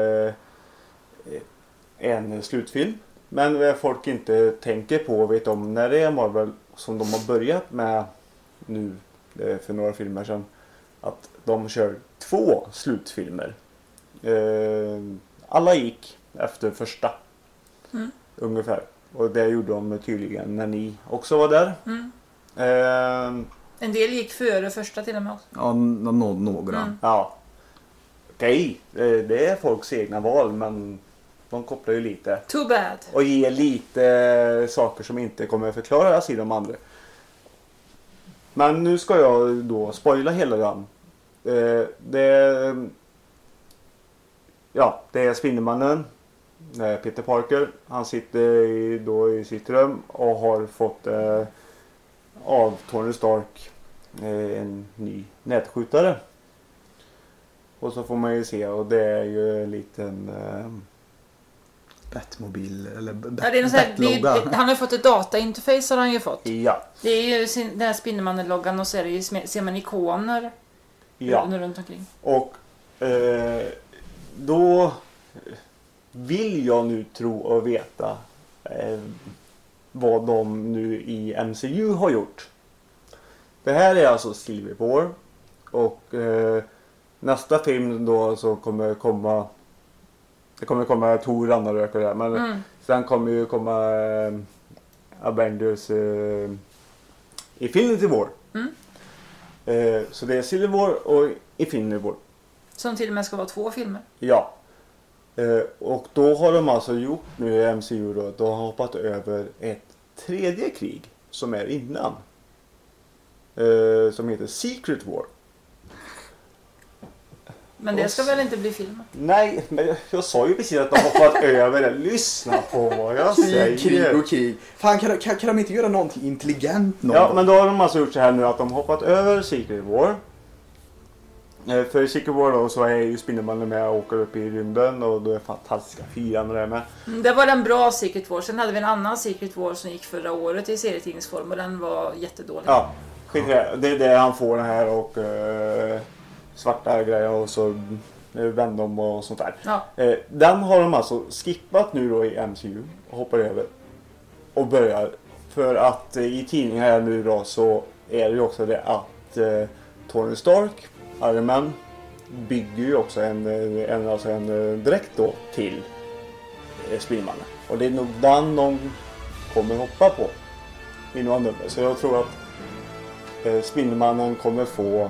en slutfilm. Men vad folk inte tänker på och vet om när det är Marvel som de har börjat med nu för några filmer sedan. Att de kör 2 slutfilmer. Alla gick efter första. Ungefär. Och det gjorde de tydligen när ni också var där. En del gick före första till och med också. Ja, några. Ja. Okej, det är folks egna val, men de kopplar ju lite. Too bad. Och ger lite saker som inte kommer att förklaras i de andra. Men nu ska jag då spoila hela den. Det är Spindelmannen, Peter Parker. Han sitter då i sitt rum och har fått av Tony Stark en ny nätskjutare. Och så får man ju se, och det är ju en liten Batmobil eller Batlogga. Han har fått ett datainterface har han ju fått. Ja. Det är ju den här Spindelmannen-loggan och så är det ju, ser man ikoner runt omkring. Och då vill jag nu tro och veta vad de nu i MCU har gjort. Det här är alltså Civil War. Och nästa film då så kommer komma Thor, Ragnarök och det där. Men sen kommer ju komma Avengers Infinity War. Så det är Civil War och Infinity War. Som till och med ska vara 2 filmer. Ja. Och då har de alltså gjort nu i MCU då. De har hoppat över ett 3:e krig som är innan. Som heter Secret War. Men det ska väl inte bli film? Nej, men jag sa ju precis att de har hoppat över det. Lyssna på vad jag säger. Krig och krig. Fan, kan de inte göra någonting intelligent någon Ja, gång? men då har de alltså gjort så här nu att de har hoppat över Secret War. För i Secret War då så är ju Spindelmannen med och åker upp i rymden och då är Fantastiska 4 och det är med. Det var en bra Secret War. Sen hade vi en annan Secret War som gick förra året i serietidningsform och den var jättedålig. Ja, skit i det. Det är det han får den här och svarta grejer och så Venom och sånt där. Ja. Den har de alltså skippat nu då i MCU och hoppar över och börjar. För att i tidningen här nu då så är det ju också det att Tony Stark, Iron Man, bygger ju också en dräkt då till Spindelmannen. Och det är nog den de kommer hoppa på i några nummer. Så jag tror att Spindelmannen kommer få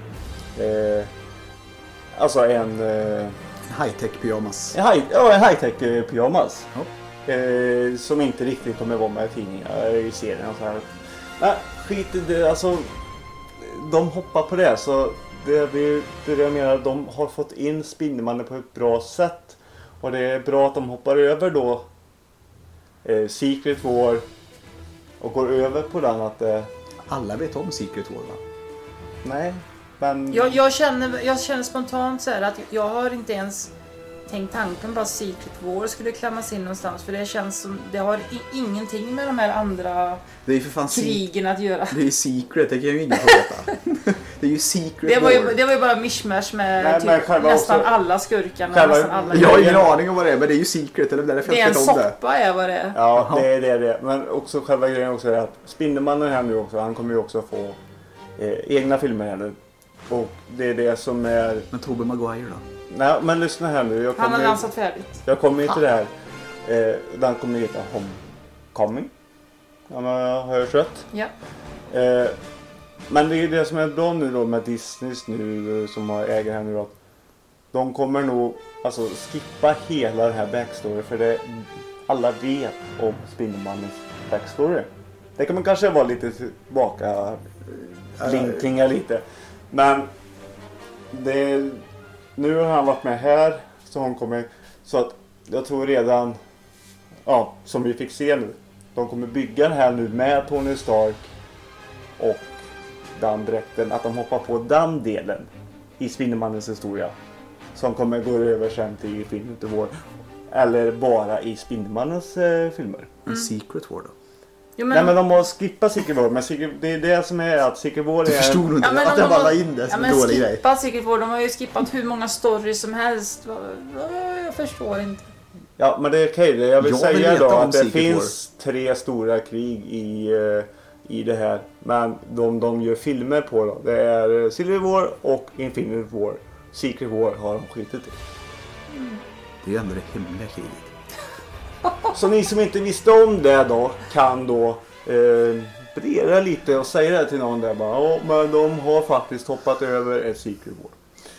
alltså en high-tech pyjamas. En high-tech pyjamas. Ja. Som inte riktigt kommer vara med i tidningar i serien och så här. Nej, skit i det. Alltså, de hoppar på det. Så det jag menar, de har fått in Spindelmannen på ett bra sätt. Och det är bra att de hoppar över då Secret War och går över på den att Alla vet om Secret War, va? nej, men Jag känner spontant så här att jag har inte ens tänkt tanken på att Secret War skulle klämmas in någonstans. För det känns som det har ingenting med de här andra Det är ju för fan krigen att göra. Det är ju Secret, det kan ju ingen få veta. Det är ju Secret War. Det var ju bara mishmash med Nej, men nästan också, alla skurkarna. Själva, alla jag har ingen aning om vad det är, men det är ju Secret. Eller därför det är en jag om det. soppa är vad det är. Ja, det är det. Men också själva grejen också är att Spindelmannen här nu också, han kommer ju också få egna filmer här nu. Och det är det som är... Men Tobey Maguire då? Nej, men lyssna här nu. Han har dansat färdigt. Jag kommer inte det här. Den kommer heta Homecoming. Ja, men har jag rätt? Ja. Men det är det som är bra nu då med Disneys nu som har äger här nu då. De kommer nog alltså skippa hela den här backstory för det alla vet om Spindelmannens backstory. Det kan man kanske vara lite tillbaka blinklinga lite. Men det, nu har han varit med här så han kommer så att jag tror redan som vi fick se nu. De kommer bygga den här nu med Tony Stark och den dräkten att de hoppar på den delen i Spindelmannens historia som kommer gå över sen till Infinity War eller bara i Spindelmannens filmer. Secret War då? Jo, Nej men de har skippat Secret War men det är det som är att Secret War är... Du förstod nog inte att de bara la in det som en dålig grej. Skippat Secret War, de har ju skippat hur många stories som helst. Jag förstår inte. Ja men det är okej. Jag vill säga då att det Secret finns 3 stora krig i det här. Men de gör filmer på då. Det är Civil War och Infinity War. Secret War har de skitit i. Det är ju ändå det hemliga kriget. Så ni som inte visste om det då kan då bredda lite och säga det till någon där bara. Ja men de har faktiskt hoppat över ett Secret War.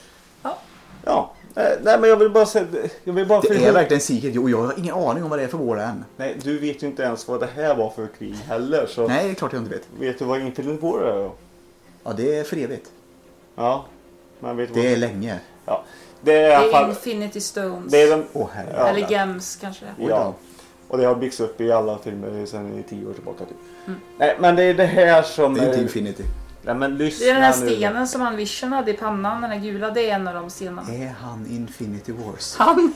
Ja. Nej men jag vill bara säga det är verkligen Secret och jag har ingen aning om vad det är för vår än. Nej, du vet ju inte ens vad det här var för krig heller så. Nej, det är klart jag inte vet. Vet du vad Infinity War är då? Ja, det är för evigt. Ja. Man vet det är länge. Ja. Det är i alla fall Infinity Stones. Det är de eller Gems kanske. Ja. Och det har byggts upp i alla filmer sedan i 10 år tillbaka typ. Nej, men det är det här som det är inte Infinity. Nej, men lyssna. Det är den här stenen som han Vision hade i pannan, den här gula, det är en av de scenerna. Är han Infinity Wars? Han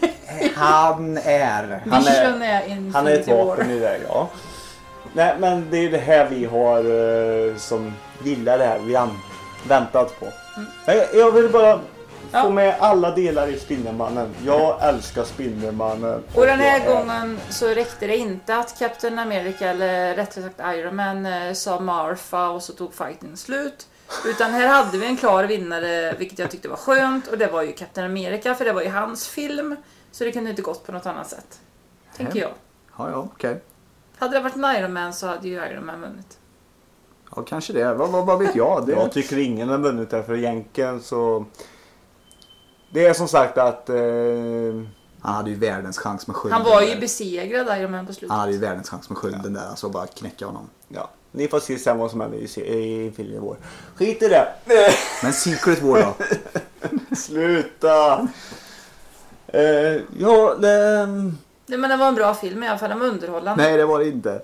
är Vision är Infinity War. Han är ett vapen i det, ja. Nej, men det är det här vi har som gillar det här vi har väntat på. Jag vill bara få med alla delar i Spindelmannen. Jag älskar Spindelmannen. Och den här gången så räckte det inte att Captain America, eller rättare sagt Iron Man, sa Martha och så tog fighten slut. Utan här hade vi en klar vinnare, vilket jag tyckte var skönt. Och det var ju Captain America, för det var ju hans film. Så det kunde inte gått på något annat sätt. Tänker jag. Ja, okej. Hade det varit en Iron Man så hade ju Iron Man vunnit. Ja, kanske det. Vad vet jag? Jag tycker ingen har vunnit där för egentligen så... Det är som sagt att... Han hade ju världens chans med skölden. Han var ju besegrad Iron Man på slutet. Han hade ju världens chans med skölden där. Alltså bara knäcka honom. Ja, ni får se sen vad som händer i Infinity War. Skit i det! Men Secret War då? Sluta! Ja, det... Nej, men det var en bra film i alla fall, den var underhållande. Nej, det var det inte.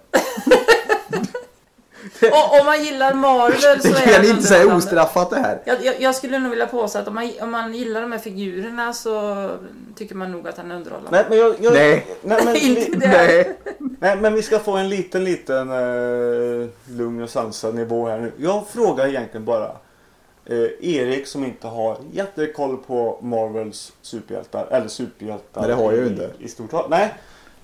Och om man gillar Marvel så det är det kan inte säga ostraffat det här. Jag skulle nog vilja påstå att om man gillar de här figurerna så tycker man nog att den är underhållande. Nej, men Nej. Nej, men vi ska få en liten lugn och sansad nivå här nu. Jag frågar egentligen bara Erik som inte har jättekoll på Marvels superhjältar eller superhjältar. Nej, det har jag ju inte. I stort tal. Nej.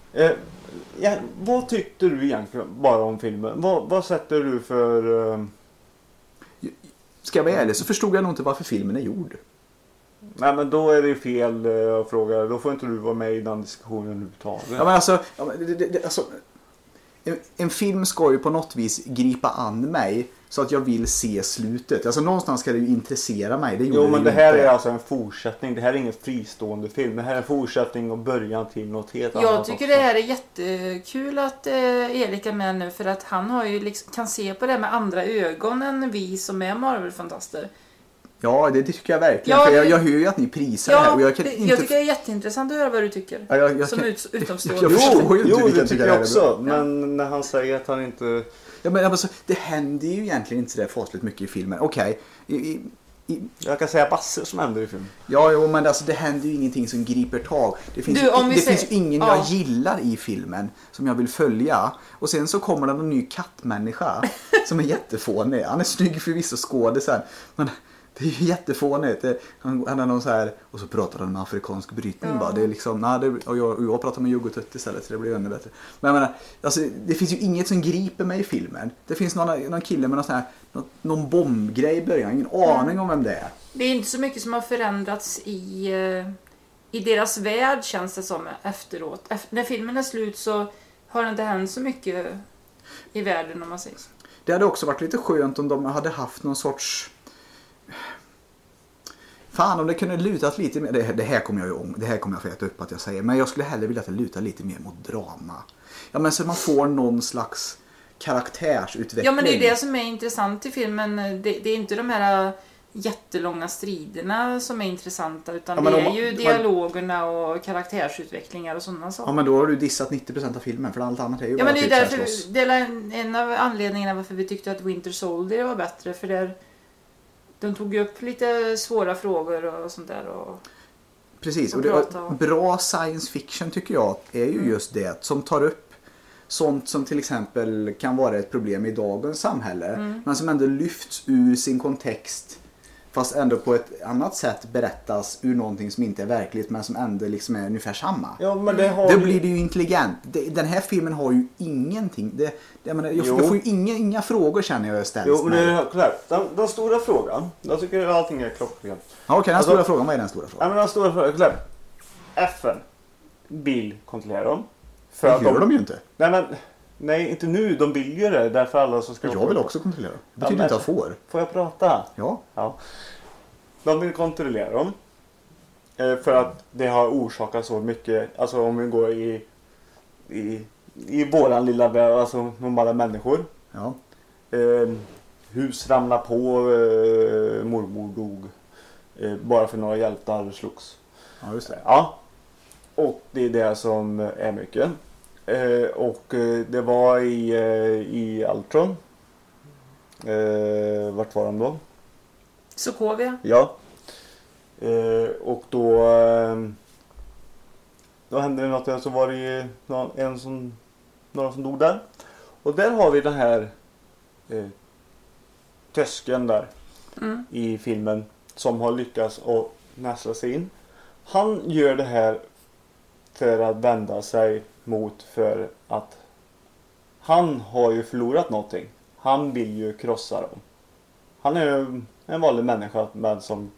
Vad tyckte du egentligen bara om filmen? Vad sätter du för... Ska jag vara ärlig så förstod jag nog inte varför filmen är gjord. Nej, men då är det fel fråga. Då får inte du vara med i den diskussionen överhuvudtaget. Ja, men alltså en film ska ju på något vis gripa an mig så att jag vill se slutet. Alltså någonstans ska det ju intressera mig. Jo, men det här är alltså en fortsättning. Det här är ingen fristående film. Det här är en fortsättning och början till något helt annat. Jag tycker det här är jättekul att Erik är med nu, för att han har ju kan se på det med andra ögon än vi som är Marvel-fantaster. Ja, det tycker jag verkligen. För jag hör ju att ni prisar det här. Och jag tycker det är jätteintressant att höra vad du tycker. Jag som utomstående. Jo, det tycker jag också. Men när han säger att han inte... Ja, men alltså, det händer ju egentligen inte så där fasligt mycket i filmen. Okej. Jag kan säga massor som händer i filmen. Ja, men alltså, det händer ju ingenting som griper tag. Det finns ju ingen jag gillar i filmen som jag vill följa. Och sen så kommer det en ny kattmänniska som är jättefånig. Han är snygg för vissa skådisar. Men det är ju jättefånigt. Han är någon så här, och så pratar han med afrikansk brytning bara. Det är liksom, jag pratar med yoghurt istället så det blir ännu bättre. Men jag menar, alltså, det finns ju inget som griper mig i filmen. Det finns någon kille med någon bombgrej i början. Ingen aning om vem det är. Det är inte så mycket som har förändrats i deras värld, känns det som, efteråt. När filmen är slut så har det inte hänt så mycket i världen, om man säger så. Det hade också varit lite skönt om de hade haft någon sorts... Fan, om det kunde lutat lite mer... Det här kommer jag få äta upp att jag säger. Men jag skulle hellre vilja att det lutar lite mer mot drama. Ja, men så man får någon slags karaktärsutveckling. Ja, men det är det som är intressant i filmen. Det är inte de här jättelånga striderna som är intressanta, utan det är ju dialogerna och karaktärsutvecklingar och sådana saker. Ja, men då har du dissat 90% av filmen, för allt annat är ju ja, bara men det är därför, det är en av anledningarna varför vi tyckte att Winter Soldier var bättre, för de tog ju upp lite svåra frågor och sånt där. Precis, och bra science fiction tycker jag är ju just det som tar upp sånt som till exempel kan vara ett problem i dagens samhälle, men som ändå lyfts ur sin kontext, fast ändå på ett annat sätt berättas ur någonting som inte är verkligt, men som ändå liksom är ungefär samma. Ja, men då blir det ju intelligent. Den här filmen har ju ingenting. Jag får ju inga frågor, känner jag ställs. Jo, men det är klart. Den stora frågan, jag tycker allting är klockrent. Ja, okej, den stora frågan, vad är den stora frågan? Ja, men den stora frågan, klart. FN vill kontrollera dem. Det gör de ju inte. Nej, inte nu. De vill ju det. Därför alla som ska... Jag vill också kontrollera. Det betyder inte att jag får. Får jag prata? Ja. De vill kontrollera dem. För att det har orsakat så mycket. Alltså om vi går i våran lilla värld, alltså normala människor. Ja. Hus ramlar på, mormor dog. Bara för några hjältar slogs. Ja, just det. Ja. Och det är det som är mycket. Och det var i Ultron. Vart var de då? Sokovia. Ja. Och då hände det något, så var det några som dog där. Och där har vi den här tösken där i filmen som har lyckats att näsla sig in. Han gör det här för att vända sig mot, för att han har ju förlorat någonting. Han vill ju krossa dem. Han är ju en vanlig människa, men som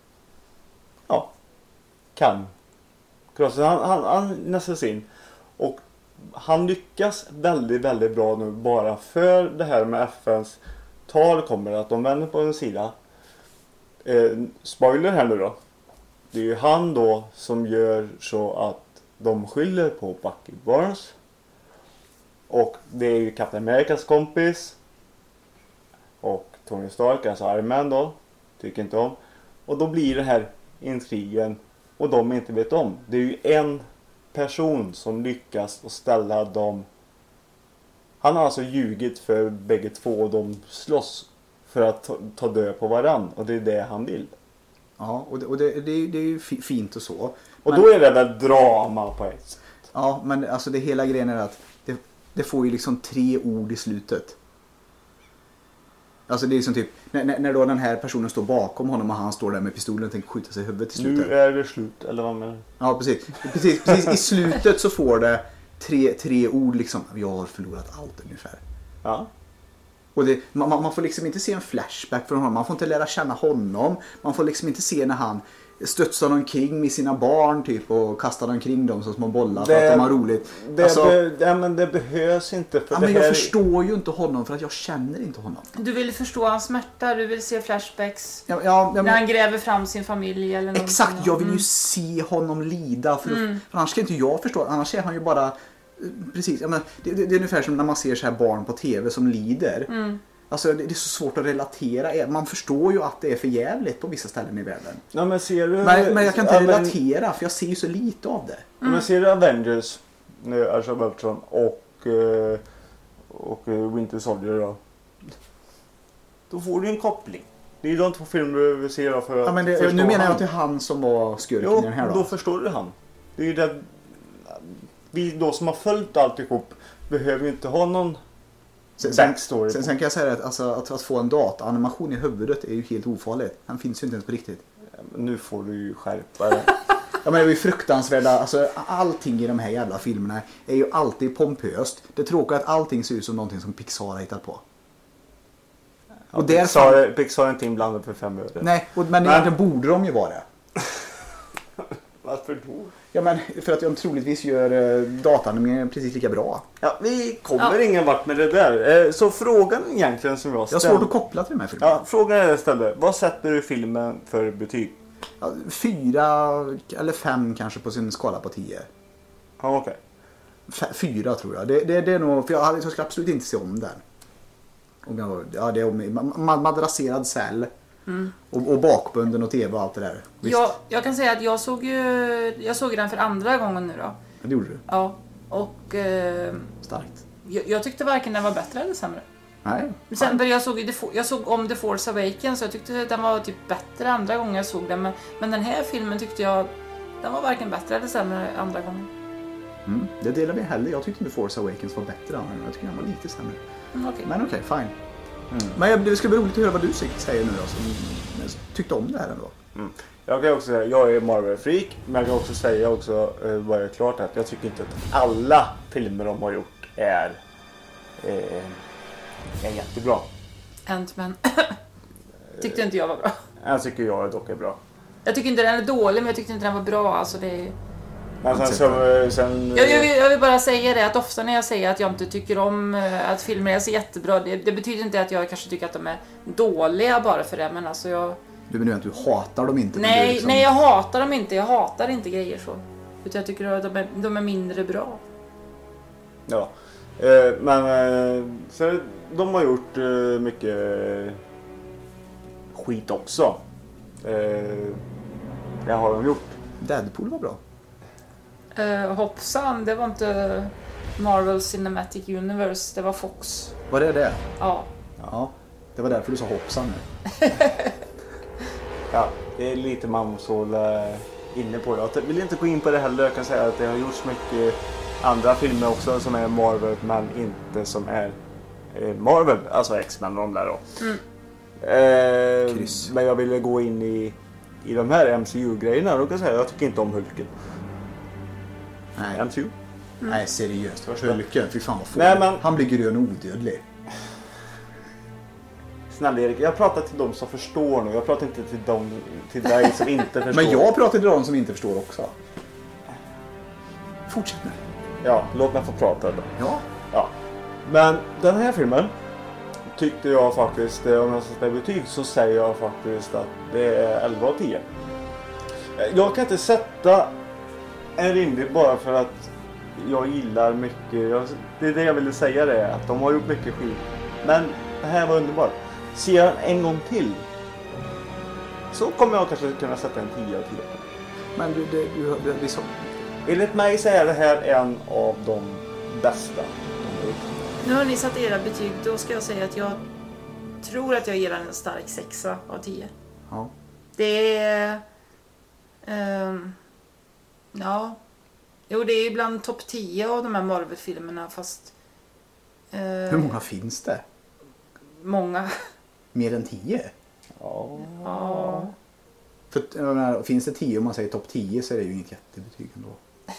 kan krossa. Han nästas in. Och han lyckas väldigt, väldigt bra nu, bara för det här med FNs tal kommer att de vänder på en sida. Spoiler här nu då. Det är ju han då som gör så att de skyller på Bucky Barnes. Och det är ju Captain Americas kompis. Och Tony Stark, alltså Iron Man då. Tycker inte om. Och då blir det här intrigen. Och de inte vet om. Det är ju en person som lyckas att ställa dem. Han har alltså ljugit för bägge två. Och de slåss för att ta död på varann. Och det är det han vill. Ja, och det är ju fint och så. Och då är det väl drama på ett sätt. Ja, men alltså det hela grejen är att det får ju liksom 3 ord i slutet. Alltså det är som typ, när då den här personen står bakom honom och han står där med pistolen och tänker skjuta sig i huvudet i slutet. Nu är det slut, eller vad menar du? Ja, precis. I slutet så får det 3 ord liksom, jag har förlorat allt ungefär. Ja. Och man får liksom inte se en flashback från honom. Man får inte lära känna honom. Man får liksom inte se när han studsar omkring med sina barn typ och kastar omkring dem som små bollar för att de har roligt. Men det behövs inte. För men jag förstår ju inte honom för att jag känner inte honom. Du vill förstå hans smärta, du vill se flashbacks när han gräver fram sin familj eller någonting. Exakt, jag vill ju se honom lida för annars kan inte jag förstå. Annars är han ju bara precis, det är ungefär som när man ser så här barn på tv som lider. Alltså det är så svårt att relatera. Man förstår ju att det är för jävligt på vissa ställen i världen. Ja, men ser du... Men jag kan inte relatera för jag ser ju så lite av det. Ja, men ser du Avengers, Age of Ultron och Winter Soldier då får du en koppling. Det är ju de 2 filmer du vill se för att nu menar jag att det är han som var skurken i den här då förstår du han. Det är ju det vi då som har följt alltihop behöver ju inte ha någon backstory. Sen kan jag säga att få en dataanimation i huvudet är ju helt ofarligt. Han finns ju inte ens på riktigt. Ja, men nu får du ju skärpa det. Ja, men det är ju fruktansvärda. Alltså, allting i de här jävla filmerna är ju alltid pompöst. Det tråkiga är att allting ser ut som någonting som Pixar har hittat på. Ja, och Pixar är inte inblandad för 5 öre. Nej, men egentligen borde de ju vara det. Varför då? Ja, men för att de troligtvis gör dataanimeringen precis lika bra. Ja, vi kommer ingen vart med det där. Så frågan egentligen som jag Jag har svårt att koppla till de här filmerna. Ja, frågan är istället. Vad sätter du filmen för betyg? Ja, 4 eller 5 kanske på sin skala på 10. Ja, okej. 4 tror jag. Det är nog, för jag skulle absolut inte se om den. Det är madrasserad cell. Och bakbunden och tv och allt det där. Visst. Jag kan säga att jag såg den för andra gången nu då. Det gjorde du. Ja. Och Starkt. jag tyckte varken den var bättre eller sämre. Nej. Sen jag såg om The Force Awakens, så jag tyckte den var typ bättre andra gången jag såg den. Men den här filmen tyckte jag, den var varken bättre eller sämre andra gången. Det delar vi heller. Jag tyckte inte Force Awakens var bättre än jag tycker den var lite sämre. Okay. Men okej, fine. Men det skulle bli roligt att höra vad du säger nu då, som tyckte om det här ändå. Jag kan också säga, jag är Marvel-freak, men jag kan också säga vad är klart att jag tycker inte att alla filmer de har gjort är jättebra. Ant-Man tyckte inte jag var bra. Jag tycker jag dock är bra. Jag tycker inte den är dålig, men jag tyckte inte den var bra. Alltså det... Men sen... Jag vill bara säga det, att ofta när jag säger att jag inte tycker om att filmer är så jättebra, det betyder inte att jag kanske tycker att de är dåliga bara för det, men alltså jag... Du menar att du hatar dem inte? Nej, jag hatar dem inte. Jag hatar inte grejer så. Utan jag tycker att de är mindre bra. Ja. Men så de har gjort mycket skit också. Det har de gjort. Deadpool var bra. Hoppsan, det var inte Marvel Cinematic Universe, det var Fox. Var det? Ja. Ja, det var därför du sa hoppsan nu. Ja, det är lite mamsål inne på. Jag vill inte gå in på det heller. Jag kan säga att det har gjorts mycket andra filmer också som är Marvel, men inte som är Marvel, alltså X-Men och de där då. Men jag ville gå in i de här MCU-grejerna. Då kan jag säga att jag tycker inte om Hulken. Nej. MCU? Nej, seriöst. Hulken, fy fan vad få. Nej, men... Han blir grön och odödlig. Snälla Erik, jag pratar till dem som förstår nu. Jag pratar inte till dig som inte förstår. Men jag pratar till dem som inte förstår också. Fortsätt nu. Ja, låt mig få prata då. Ja. Men den här filmen tyckte jag faktiskt, om jag ska säga betyg så säger jag faktiskt att det är 11 av 10. Jag kan inte sätta en rimlig bara för att jag gillar mycket. Det är det jag ville säga, det att de har gjort mycket skit. Men det här var underbart. Ser jag en gång till så kommer jag kanske kunna sätta en 10 av 10. Men du så... Enligt mig så är det här en av de bästa. Nu har ni satt era betyg, då ska jag säga att jag tror att jag ger den en stark 6 av 10. Ja. Det är... ja. Jo, det är ibland topp 10 av de här Marvel-filmerna, fast... Hur många finns det? Många. Mer än 10? Ja. För jag menar, finns det 10 om man säger topp 10 så är det ju inget jättebetyg ändå.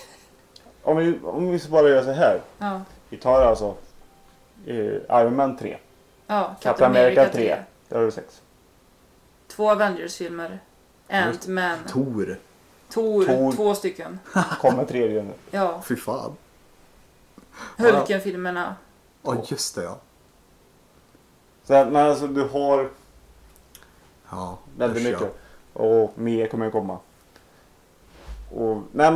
Om vi bara gör så här. Ja. Vi tar alltså Iron Man 3. Ja, Captain America 3. Det har du 6. 2 Avengers-filmer. Ant-Man. Thor. 2 stycken. Kommer 3 nu. Ja. Fy fan. Hulken-filmerna. Ja, just det, ja. Så att, men alltså du har väldigt mycket. Ja. Och mer kommer att komma. Och nej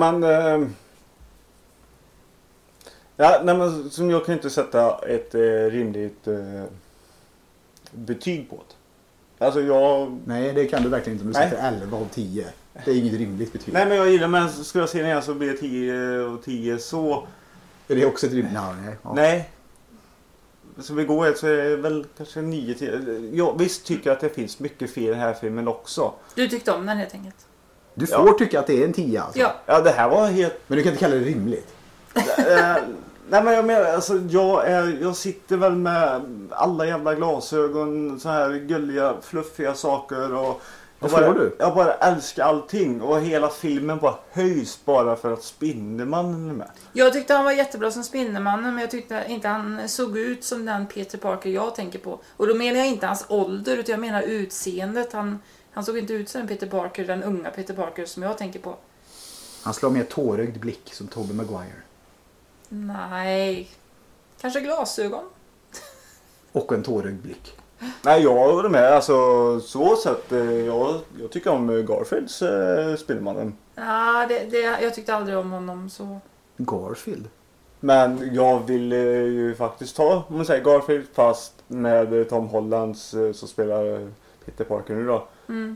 men som jag kan inte sätta ett rimligt betyg på det. Alltså Nej, det kan du verkligen inte. Du sätter 11 av 10. Det är inget rimligt betyg. Nej, men jag gillar, men skulle jag se den igen så blir det 10 av 10 så... Är det också ett rimligt? Nej. Ja. Nej. Så vi går så är det väl kanske 9-10. Jag visst tycker att det finns mycket fel i den här filmen också. Du tyckte om den helt enkelt. Du får tycka att det är en 10 alltså. Ja, det här var helt... Men du kan inte kalla det rimligt. Nej, men jag menar, alltså jag sitter väl med alla jävla glasögon, så här gulliga, fluffiga saker och jag bara älskar allting och hela filmen bara höjs bara för att Spindelmannen är med. Jag tyckte han var jättebra som Spindelmannen, men jag tyckte inte han såg ut som den Peter Parker jag tänker på. Och då menar jag inte hans ålder, utan jag menar utseendet. Han såg inte ut som Peter Parker, den unga Peter Parker som jag tänker på. Han slår med tårögd blick som Tobey Maguire. Nej. Kanske glasögon? Och en tårögd blick. Nej, jag håller med. Alltså, så sett, jag tycker om Garfields Spindelmannen. Ja, jag tyckte aldrig om honom så. Garfield? Men jag vill ju faktiskt ta, om man säger Garfield, fast med Tom Hollands som spelar Peter Parker nu då. Mm.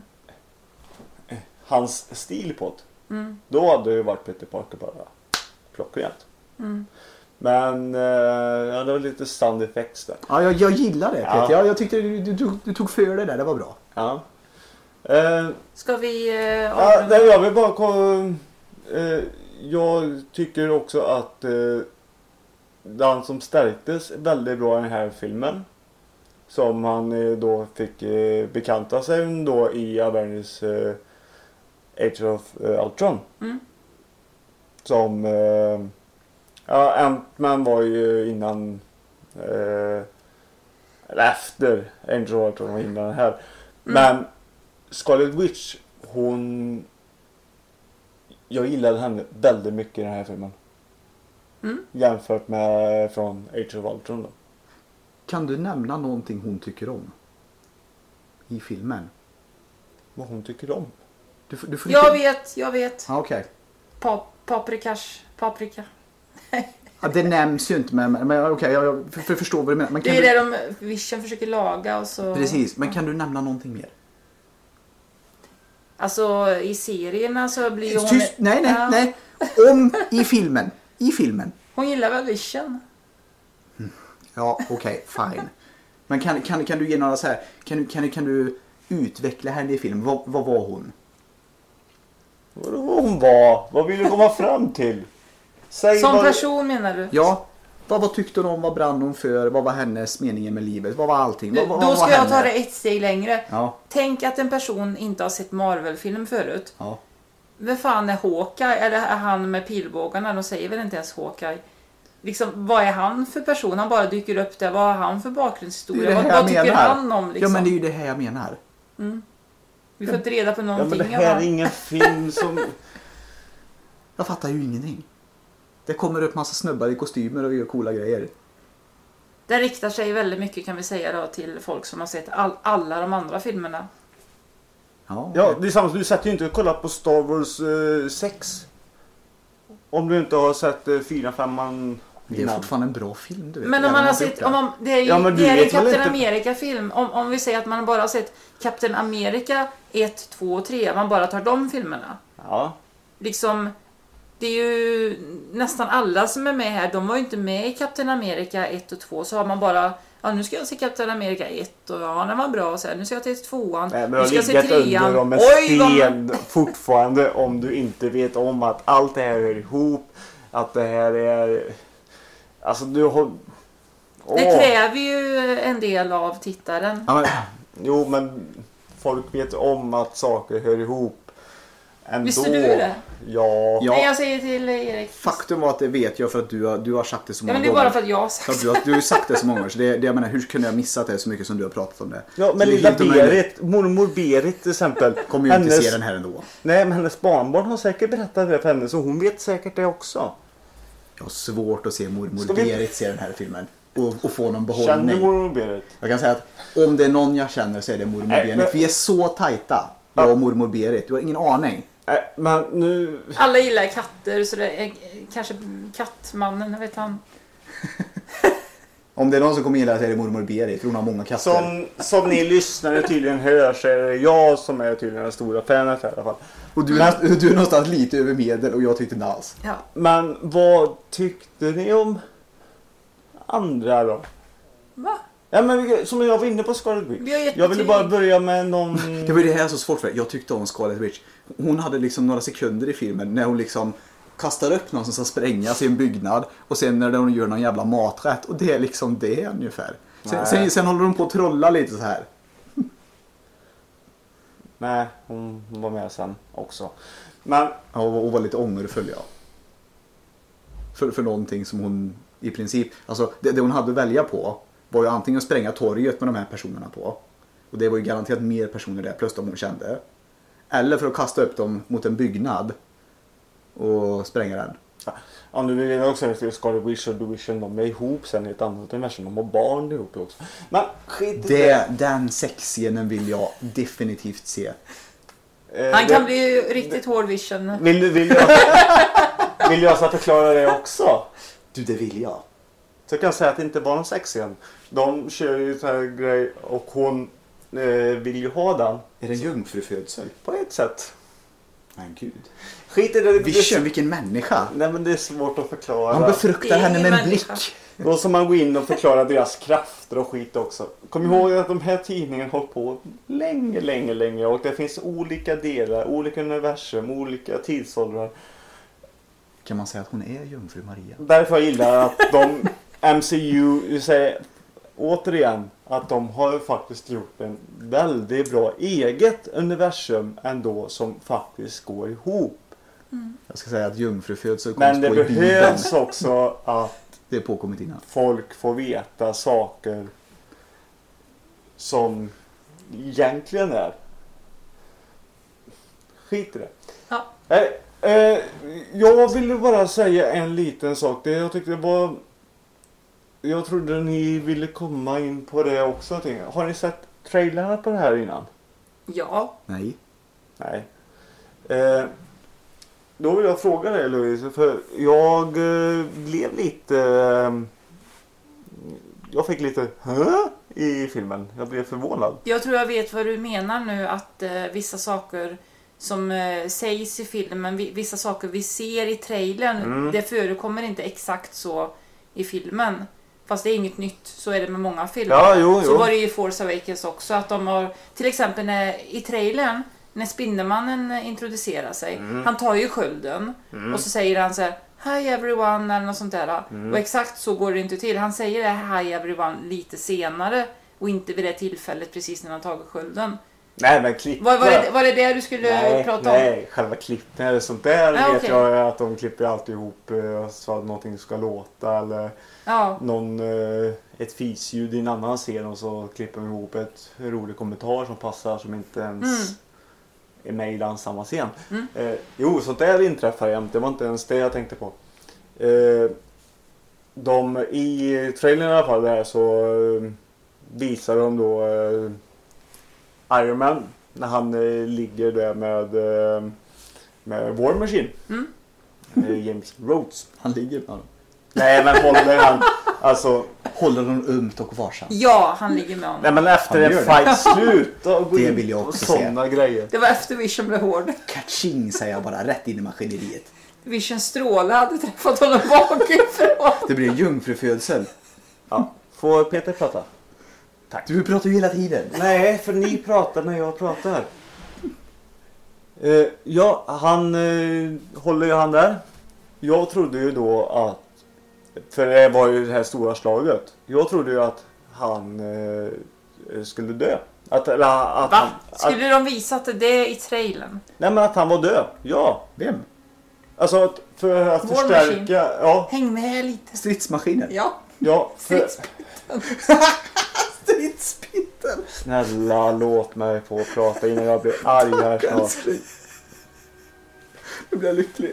Hans stil på det. Mm. Då hade det ju varit Peter Parker bara klockrent. Mm. Men ja, det var lite sound effects där. Ja, jag gillar det, Peter. Ja. Jag tyckte du tog för det där, det var bra. Ja. Ska vi... Ja, nej, jag vill bara jag tycker också att den som stärktes väldigt bra i den här filmen, som han då fick bekanta sig då i Avengers Age of Ultron. Mm. Som ja, Ant-Man var ju innan eller efter Age of Ultron var innan den här. Men Scarlet Witch, jag gillade henne väldigt mycket i den här filmen. Jämfört med från Age of Ultron då. Kan du nämna någonting hon tycker om i filmen? Vad hon tycker om? Du får Jag vet. Ja, okej. Paprika. Ja, det nämns ju inte, men okej, jag förstår vad du menar. Men kan det är det Vision försöker laga och så... Precis, men kan du nämna någonting mer? Alltså i serierna så blir hon... Tyst, nej. I filmen. Hon gillar väl Vision? Ja, okej, fine. Men kan du ge några så här... Kan du utveckla henne i filmen? Vad var hon? Vad hon var? Vad vill du komma fram till? Säg som person menar du? Ja. Vad tyckte hon om? Vad brann hon för? Vad var hennes mening med livet? Vad var allting? Då ska jag ta det ett steg längre. Ja. Tänk att en person inte har sett Marvel-film förut. Ja. Vem fan är Hawkeye? Eller är han med pilbågarna? De säger väl inte ens Hawkeye. Liksom, vad är han för person? Han bara dyker upp där. Vad har han för bakgrundshistoria? Vad tycker han om? Liksom? Ja, men det är ju det här jag menar. Vi får inte reda på någonting. Ja, men det här är ingen film som... Jag fattar ju ingenting. Det kommer upp massa snubbar i kostymer och gör coola grejer. Det riktar sig väldigt mycket, kan vi säga då, till folk som har sett alla de andra filmerna. Ja, det är samma som du sätter ju inte och kollar på Star Wars 6. Om du inte har sett 4-5 Det är fortfarande en bra film, du vet. Men om man har sett... det är ju Ja, men det är en vet väl Captain inte- America-film. Om vi säger att man bara har sett Captain America 1, 2 och 3. Man bara tar de filmerna. Ja. Liksom... Det är ju nästan alla som är med här. De var ju inte med i Captain America 1 och 2. Så har man bara... Ja, nu ska jag se Captain America 1 och ja, den var bra. Och så här, nu ska jag till 2an. Nej, men Nu jag ska har jag se legat under 3an. dem med Oj, vad... sten fortfarande om du inte vet om att allt det här hör ihop. Att det här är... Alltså du har... Det kräver ju en del av tittaren. Ja, men, Jo, men folk vet om att saker hör ihop. Ändå. Visste du det? Ja. Ja. Nej, jag säger till Erik. faktum var att det vet jag för att du har sagt det så Ja, många men det är gånger. bara för att jag har sagt Ja, du har sagt det så många gånger. Så det jag menar, hur kunde jag missat det så mycket som du har pratat om det? Ja, men Så det är lilla helt omöjligt. Berit, mormor Berit till exempel. Kommer ju inte se den här ändå. Nej, men hennes barnbarn har säkert berättat det för henne, så hon vet säkert det också. Jag har svårt att se mormor Ska vi- Berit se den här filmen. Och få någon Känner behållning. du mormor Berit? Jag kan säga att om det är någon jag känner så är det mormor Nej, Berit. men- Vi är så tajta. Jag och mormor Berit. Du har ingen aning. Nej, men nu... alla gillar katter så det är kanske kattmannen, jag vet han. Om det är någon som kommer gilla så är det mormor Berit. För hon har många katter. Som ni lyssnare tydligen hör så är det jag som är tydligen den stora fanet i alla fall. Och du är någonstans lite över medel och jag tyckte inte alls. Ja. Men vad tyckte ni om andra då? Va? Ja, men som jag var inne på Scarlet Witch. Vi har gett Jag ville betyg. bara börja med någon... Det var ju det här som svårt för. Jag tyckte om Scarlet Witch. Hon hade liksom några sekunder i filmen när hon liksom kastar upp någon som ska sprängas i en byggnad. Och sen när hon gör någon jävla maträtt. Och det är liksom det ungefär. Sen håller de på att trolla lite så här. Nej, hon var med sen också. Men Ja, och var lite ångerfull, ja. För någonting som hon i princip... Alltså det hon hade att välja på var ju antingen att spränga torget med de här personerna på. Och det var ju garanterat mer personer där, plus de hon kände. Eller för att kasta upp dem mot en byggnad. och spränga den. Ja, nu vill jag också att Scarlet Witch och The Vision, de är ihop sen i ett annat universum. De har barn ihop också. Men skit i det. Den sexscenen vill jag definitivt se. Han kan bli riktigt hård Vision. Vill jag så förklara det också? Du, det vill jag. Så jag kan säga att det inte var någon sexscen. De kör ju så här grej och hon vill ju ha den. Är det en jungfrufödsel? På ett sätt. Men gud. Skit i det. Vision, vilken människa. Nej, men det är svårt att förklara. Han befruktar henne med en blick. Då ska man gå in och förklara deras krafter och skit också. Kom ihåg att de här tidningarna har hållit på länge. Och det finns olika delar, olika universum, olika tidsåldrar. Kan man säga att hon är jungfru Maria? Därför gillar jag att de MCU säger återigen att de har faktiskt gjort en väldigt bra eget universum ändå som faktiskt går ihop. Jag ska säga att jungfrufödsel Men det på i Bibeln. behövs också att Det är påkommit innan. folk får veta saker som egentligen är. Skit i det. Ja. Jag ville bara säga en liten sak. Det jag tyckte det var... Jag trodde ni ville komma in på det också. Har ni sett trailerna på det här innan? Ja. Nej. Nej. Då vill jag fråga dig, Louise, för jag blev lite... jag fick lite i filmen. Jag blev förvånad. Jag tror jag vet vad du menar nu, att vissa saker som sägs i filmen, vissa saker vi ser i trailern, det förekommer inte exakt så i filmen. Fast det är inget nytt, så är det med många filmer. Ja, jo. Så var det i Force Awakens också, att de har, till exempel i trailern, när Spindelmannen introducerar sig, han tar ju skölden och så säger han så här: Hi everyone, eller något sånt där. Och exakt så går det inte till. Han säger det, hi everyone, lite senare och inte vid det tillfället precis när han tagit skölden. Nej, men klipp. Var det det du skulle prata om? Nej, själva klippen eller sånt där vet okej. jag att de klipper alltid ihop så att någonting ska låta eller någon, ett fisljud i en annan scen och så klipper de ihop ett rolig kommentar som passar som inte ens är med i den samma scen. Jo, sånt där inträffar jämt. Det var inte ens det jag tänkte på. I trailern i alla fall där så visar de då Iron Man när han ligger där med War Machine. James Rhodes. Han ligger med honom. Nej, men håller han alltså Håller honom ömt och varsamt. Ja, han ligger med honom. nej, men efter Han en gör fight slut och gå Det in vill jag på också såna grejer. Det var efter Vision blev hård. Kaching säger jag bara rätt in i maskineriet. Vision stråle hade träffat honom bakifrån. Det blir en jungfrufödsel. Ja, får Peter prata? Du pratar ju hela tiden. Nej, för ni pratar när jag pratar. Ja, han håller ju han där. Jag trodde ju då att, för det var ju det här stora slaget. Jag trodde ju att han skulle dö. Va? Skulle de visa att det är i trailern? Nej, men att han var död. Ja. Vem? Alltså för att War förstärka. Machine. Ja. Häng med lite. Stridsmaskinen. Ja. Ja. Stridspitten. Snälla, låt mig få prata innan jag blir arg här snart. Nu blir jag lycklig.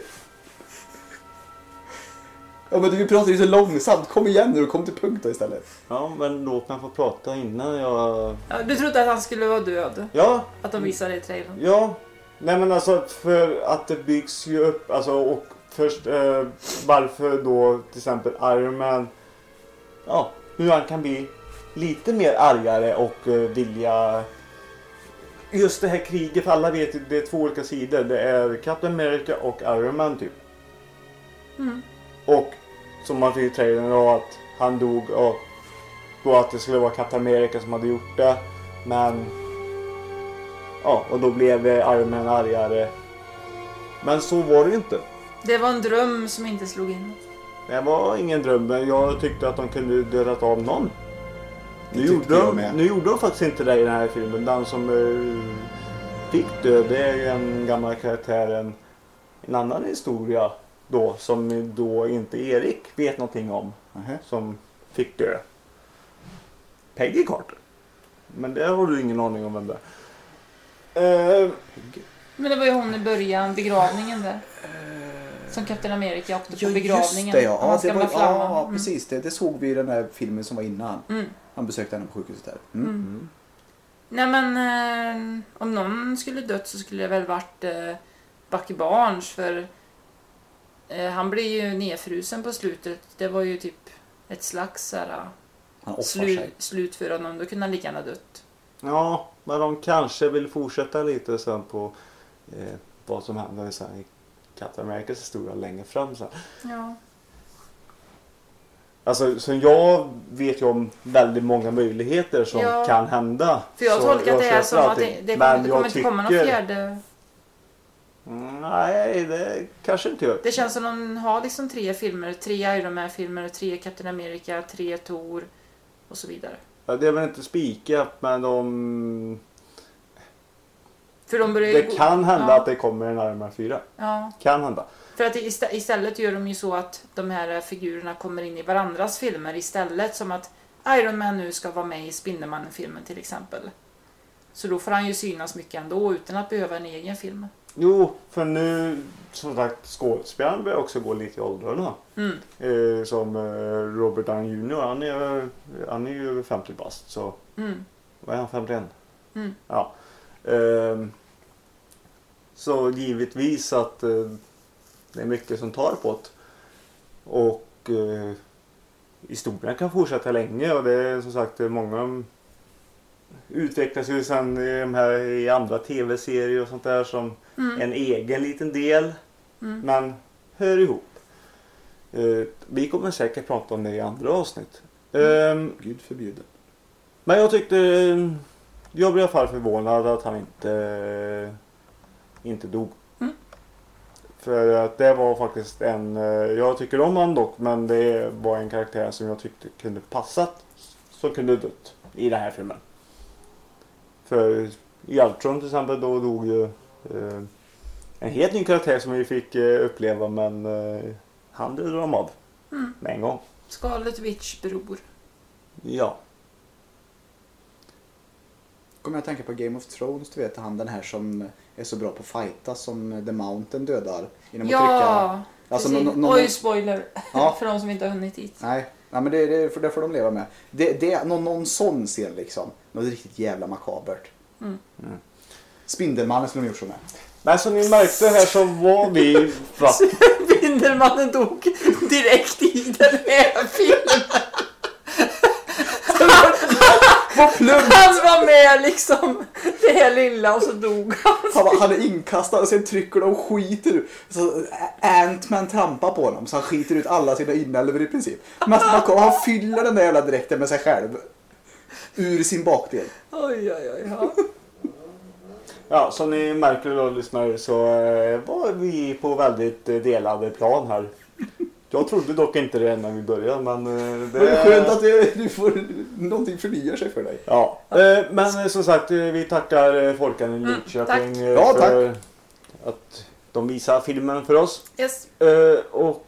Ja, men du pratar ju så långsamt. Kom igen nu och kom till punkt då istället. Ja, men låt mig få prata innan jag... Ja, du trodde att han skulle vara död? Ja. Att de visade det i trailern? Ja. Nej, men alltså för att det byggs ju upp. Alltså, och först varför då till exempel Iron Man. Ja, hur han kan bli lite mer argare och vilja... Just det här kriget, för alla vet ju det är två olika sidor. Det är Captain America och Iron Man typ. Och som man fick i trailern då att han dog och då att det skulle vara Captain America som hade gjort det. Men ja, och då blev Iron Man argare. Men så var det ju inte. Det var en dröm som inte slog in. Det var ingen dröm, men jag tyckte att de kunde dödat av någon. Nu gjorde de faktiskt inte det i den här filmen. Den som fick död, det är ju en gammal karaktär, en annan historia då, som då inte Erik vet någonting om. Som fick dö. Peggy Carter. Men det har du ingen aning om vem det är. Men det var ju hon i början, begravningen där. Som Captain America åkte på Ja, begravningen. just det, ja. Hans Det gamla var, flamma. ja, precis. Det såg vi i den här filmen som var innan. Mm. Han besökte henne på sjukhuset där. Nej men om någon skulle dött så skulle det väl varit Bucky Barnes, för han blev ju nedfrusen på slutet. Det var ju typ ett slags Han offrar sig. slut för honom. Då kunde han lika gärna dött. Ja, men de kanske vill fortsätta lite sen på vad som händer sen i Captain Americas historia längre fram sen. Ja. Alltså, så jag vet ju om väldigt många möjligheter som kan hända. För jag Så tolkar det köper som att allting. det Men kommer jag inte komma någon fjärde. Nej, det kanske inte gör. Det känns som att de har liksom 3 filmer. 3 Iron Man-filmer, 3 Captain America, 3 Thor och så vidare. Ja, det är väl inte spikat, men de... För de börjar Det kan hända att det kommer en Iron Man 4. Ja. Kan hända. För att istället gör de ju så att de här figurerna kommer in i varandras filmer istället, som att Iron Man nu ska vara med i Spindelmannen-filmen till exempel. Så då får han ju synas mycket ändå utan att behöva en egen film. Jo, för nu som sagt skådespelaren börjar också gå lite i åldrarna. Som Robert Downey Jr. Han är ju över 50 bast, så vad är han, 51? Ja. Så givetvis att det är mycket som tar på det. Och historien kan fortsätta länge, och det är som sagt många utvecklas ju sen i andra tv-serier och sånt där som en egen liten del, men hör ihop. Vi kommer säkert prata om det i andra avsnitt. Gud förbjude. Men jag tyckte, jag blev i alla fall förvånad att han inte dog. För att det var faktiskt jag tycker om han dock, men det var en karaktär som jag tyckte kunde passat, som kunde dött i den här filmen. För i Ultron till exempel då dog ju en helt ny karaktär som vi fick uppleva, men han dödade de av med en gång. Scarlet Witch bror. Ja. Kommer jag att tänka på Game of Thrones, du vet han den här som är så bra på fighta som The Mountain dödar genom att trycka. Alltså Oj, spoiler. Ja. För de som inte har hunnit dit. Nej, men det får de leva med. Det är någon sån scen liksom. Något riktigt jävla makabert. Spindelmannen skulle de gjort så med. Men som ni märkte här så var vi... Spindelmannen dog direkt i den här filmen. Han var med liksom det här lilla och så dog han. Han är inkastad och sen trycker de och skiter ut. Så Ant-Man trampar på honom så han skiter ut alla sina inälvor i princip. Men han fyller den där jävla dräkten med sig själv. Ur sin bakdel. Oj. Ja. Ja, som ni märker då lyssnare så var vi på väldigt delade plan här. Jag trodde dock inte det när vi började, men det är skönt att du får någonting förnyar sig för dig. Ja, men som sagt, vi tackar Folkan i Lidköping för att de visar filmen för oss. Yes. Och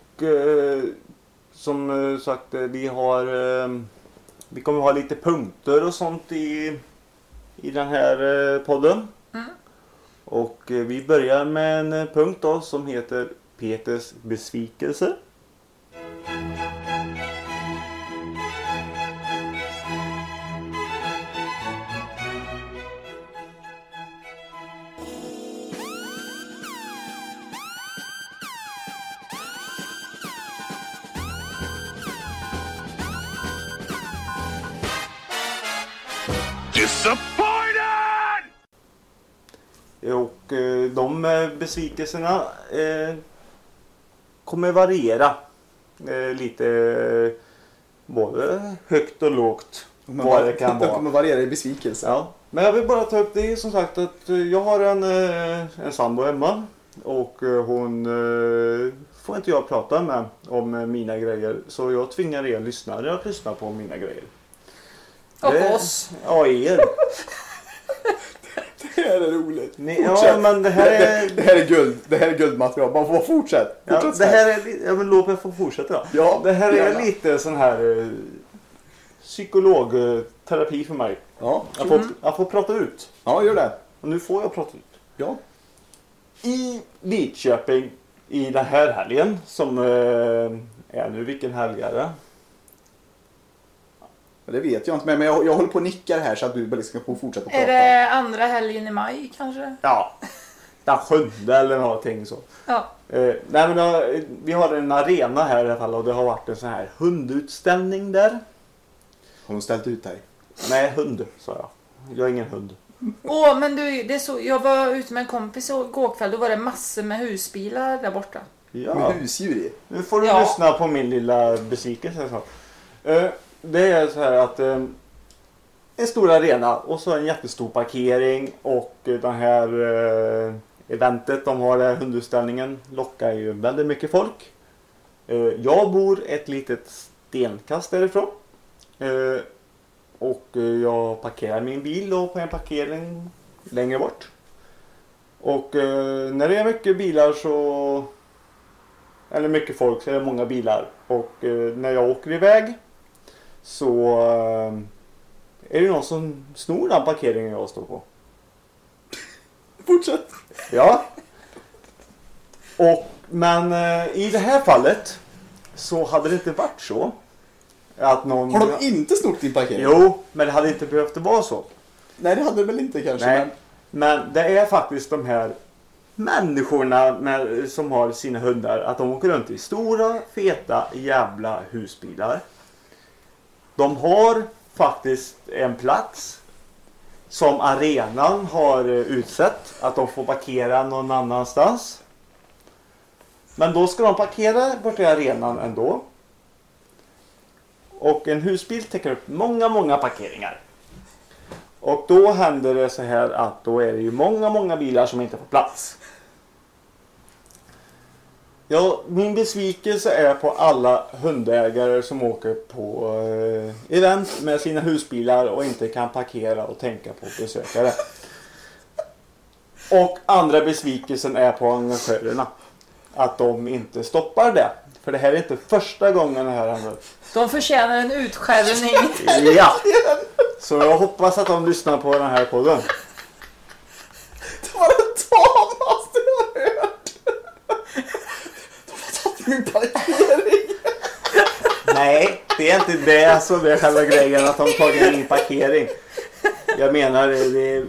som sagt, vi kommer ha lite punkter och sånt i den här podden. Och vi börjar med en punkt då som heter Peters besvikelse. Och de besvikelserna kommer variera lite både högt och lågt. Vad det kan vara. De kommer variera i besvikelse. Ja. Men jag vill bara ta upp det som sagt att jag har en sambo hemma och hon får inte jag prata med om mina grejer, så jag tvingar er lyssnare att lyssna på mina grejer. Och oss. Ja, er. Det här är roligt. Ja, men det här är guld. Det här är guldmaterial. Bara få fortsätt. Ja, det här är men låt mig få fortsätta. Ja, det här gärna. är lite sån här psykologterapi för mig. Ja. Jag får prata ut. Ja, gör det. Och nu får jag prata ut. Ja. I Lidköping i den här helgen som är nu. Vilken helg är det? Det vet jag inte, men jag håller på och nickar här så att du bara ska få fortsätta prata. Är det andra helgen i maj kanske? Ja, den 7 eller någonting så. Ja. Nej, men vi har en arena här i alla fall och det har varit en sån här hundutställning där. Har de ställt ut dig? Nej, hund sa jag. Jag är ingen hund. Men du, jag var ute med en kompis igår kväll. Då var det massor med husbilar där borta. Ja. Med husdjur i? Nu får du lyssna på min lilla besvikelse. Det är så här att en stor arena och så en jättestor parkering och den här eventet de har där, hundutställningen, lockar ju väldigt mycket folk. Jag bor ett litet stenkast därifrån. Och jag parkerar min bil och på en parkering längre bort. Och när det är mycket bilar så... Eller mycket folk så är det många bilar. Och när jag åker iväg så är det någon som snor den parkeringen jag står på. Fortsätt. Ja. Men i det här fallet så hade det inte varit så. Att någon... Har de inte snott din parkering? Jo, men det hade inte behövt vara så. Nej, det hade det väl inte kanske. Nej, men det är faktiskt de här människorna som har sina hundar. Att de åker runt i stora, feta, jävla husbilar. De har faktiskt en plats som arenan har utsett. Att de får parkera någon annanstans. Men då ska de parkera bort i arenan ändå. Och en husbil täcker upp många parkeringar. Och då händer det så här att då är det ju många bilar som inte får plats. Ja, min besvikelse är på alla hundägare som åker på event med sina husbilar och inte kan parkera och tänka på besökare. Och andra besvikelsen är på arrangörerna. Att de inte stoppar det. För det här är inte första gången det här händer. De förtjänar en utskällning. Ja. Så jag hoppas att de lyssnar på den här podden. Det var det tamaste jag har hört. De har tagit min parkering. Nej, det är inte det som är själva grejen att de tagit min parkering. Jag menar det...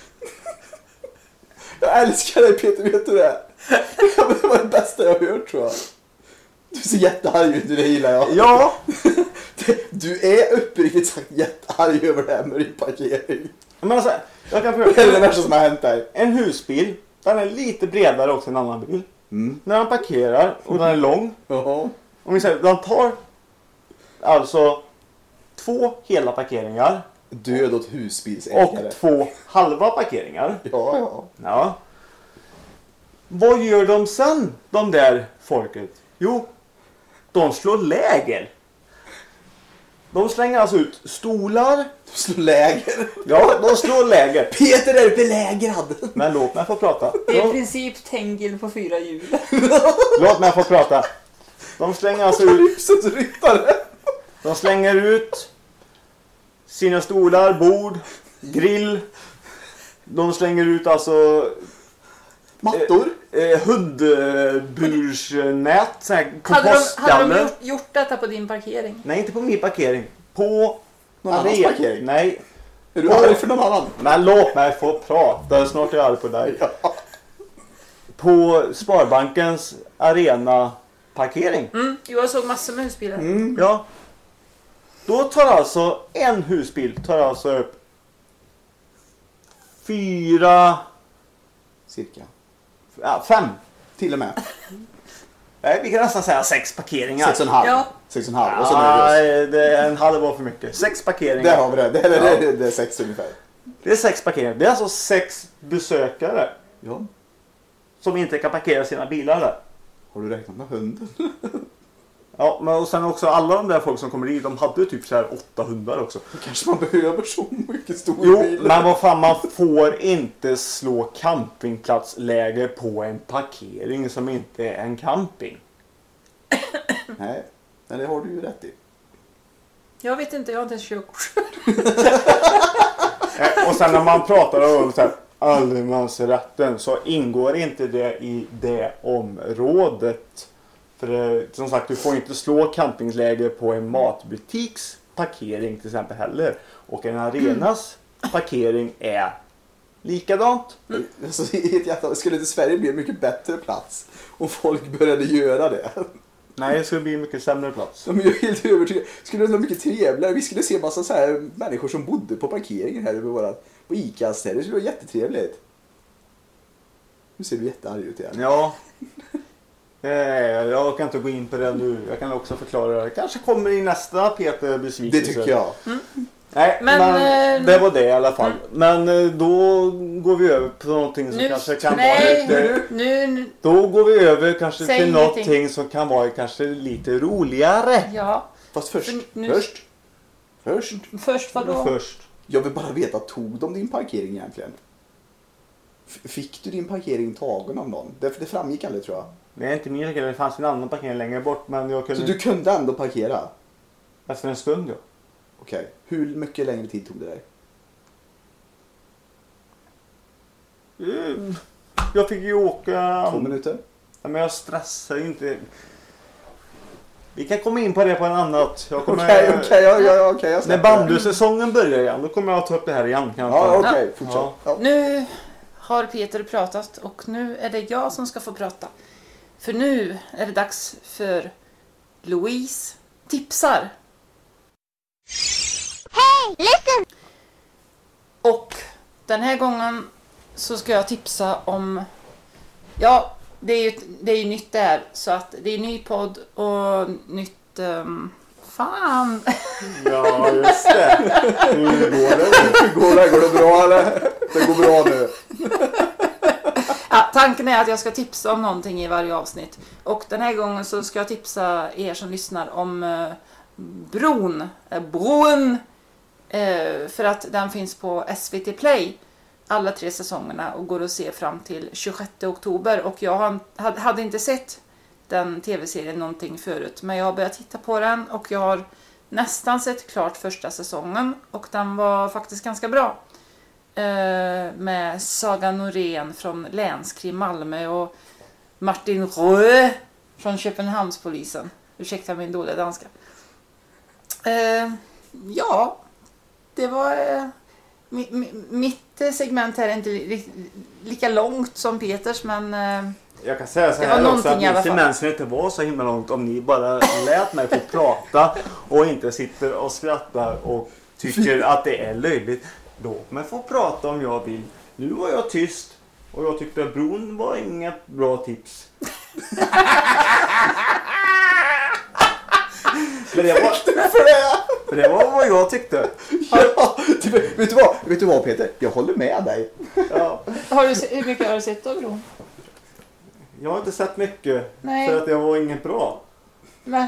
Jag älskar dig Peter, vet du det? Det var det bästa jag har hört tror jag. Du ser jättearg ut, det gillar jag. Ja. Du är uppriktigt sagt jättearg över det här med din parkering. Men alltså, jag kan Det är det värsta som har hänt där. En husbil, den är lite bredare också än en annan bil. När den parkerar och den är lång. Jaha. Om vi säger, den tar alltså 2 hela parkeringar. Död åt husbilsägare. Och 2 halva parkeringar. Ja. Ja. Vad gör de sen, de där folket? Jo, de slår läger. De slänger alltså ut stolar. De slår läger. Ja, de slår läger. Peter är belägrad. Men låt mig få prata. Det är i princip Tengil på 4 hjul. Låt mig få prata. De slänger alltså ut... Ryssens ryttare. De slänger ut sina stolar, bord, grill. De slänger ut alltså... Mattor. Hundbursnät, så här Hade de gjort detta på din parkering? Nej, inte på min parkering. På någon annans parkering? Nej. Är du arg för någon annan? Men låt mig få prata, snart är jag arg på dig. Ja. På Sparbankens arena parkering. Jag såg massor med husbilar. Ja. Då tar alltså en husbil upp 4... Cirka. Ja, 5. Till och med. Nej, vi kan nästan säga 6 parkeringar. 6,5. Ja. 6,5. Och så är det är en halv var för mycket. 6 parkeringar. Där har vi det. Det är 6 ungefär. Det är 6 parkeringar. Det är alltså 6 besökare. Ja. Som inte kan parkera sina bilar där. Har du räknat med hunden? Ja, men och sen också alla de där folk som kommer dit, de hade typ så här 8 hundar också. Då kanske man behöver så mycket stor bil. Jo, men vad fan, man får inte slå campingplatsläger på en parkering som inte är en camping. Nej, det har du ju rätt i. Jag vet inte, jag har inte ens körkort. Och sen när man pratar om så här, allemansrätten så ingår inte det i det området. För som sagt, du får inte slå campingläger på en matbutiks parkering till exempel heller. Och en arenas parkering är likadant. Så skulle inte Sverige bli en mycket bättre plats om folk började göra det? Nej, det skulle bli en mycket sämre plats. De är ju helt övertygade. Skulle det vara mycket trevligare. Vi skulle se en massa så här människor som bodde på parkeringen här på ICAs här. Det skulle vara jättetrevligt. Nu ser du jättearg ut igen. Ja. Jag kan inte gå in på det nu. Jag kan också förklara det. Kanske kommer i nästa Peter besvikelse. Det tycker jag. Nej, men det var det i alla fall. Men då går vi över på någonting som kanske kan vara lite... Då går vi över kanske till någonting som kan vara kanske lite roligare. Ja. Fast först. Först vadå? Först. Jag vill bara veta, tog de din parkering egentligen? Fick du din parkering tagen av någon? Det framgick aldrig, tror jag. Det är inte min parkering, det fanns en annan parkering längre bort. Men jag kunde... Så du kunde ändå parkera? Efter en stund, ja. Okej. Hur mycket längre tid tog det dig? Jag fick ju åka... 2 minuter? Ja, men jag stressar ju inte. Vi kan komma in på det på en annat. Okej. När bandysäsongen börjar igen, då kommer jag att ta upp det här igen. Okej, fortsätt. Ja. Nu har Peter pratat och nu är det jag som ska få prata. För nu är det dags för Louise tipsar. Hey, listen! Och den här gången så ska jag tipsa om... Ja, det är ju nytt där. Så att det är ny podd och nytt... fan! Ja, just det. Hur går det? Går det bra eller? Det går bra nu. Ja, tanken är att jag ska tipsa om någonting i varje avsnitt. Och den här gången så ska jag tipsa er som lyssnar om Bron. För att den finns på SVT Play alla 3 säsongerna och går att se fram till 26 oktober. Och jag hade inte sett den tv-serien någonting förut, men jag har börjat titta på den och jag har nästan sett klart första säsongen och den var faktiskt ganska bra. Med Saga Norén från Länskrim Malmö och Martin Røe från Köpenhamnspolisen. Ursäkta min dåliga danska. Ja, det var mitt segment här är inte lika långt som Peters, men jag kan säga så här också att min semester inte var så himla långt om ni bara lät mig få prata och inte sitter och skrattar och tycker att det är löjligt. Låt mig få prata om jag vill. Nu var jag tyst och jag tyckte att Bron var inget bra tips. För det var vad jag tyckte. Ja, vet du vad Peter? Jag håller med dig. Ja. Hur mycket har du sett av Bron? Jag har inte sett mycket. Nej. För att jag var inget bra. Nej.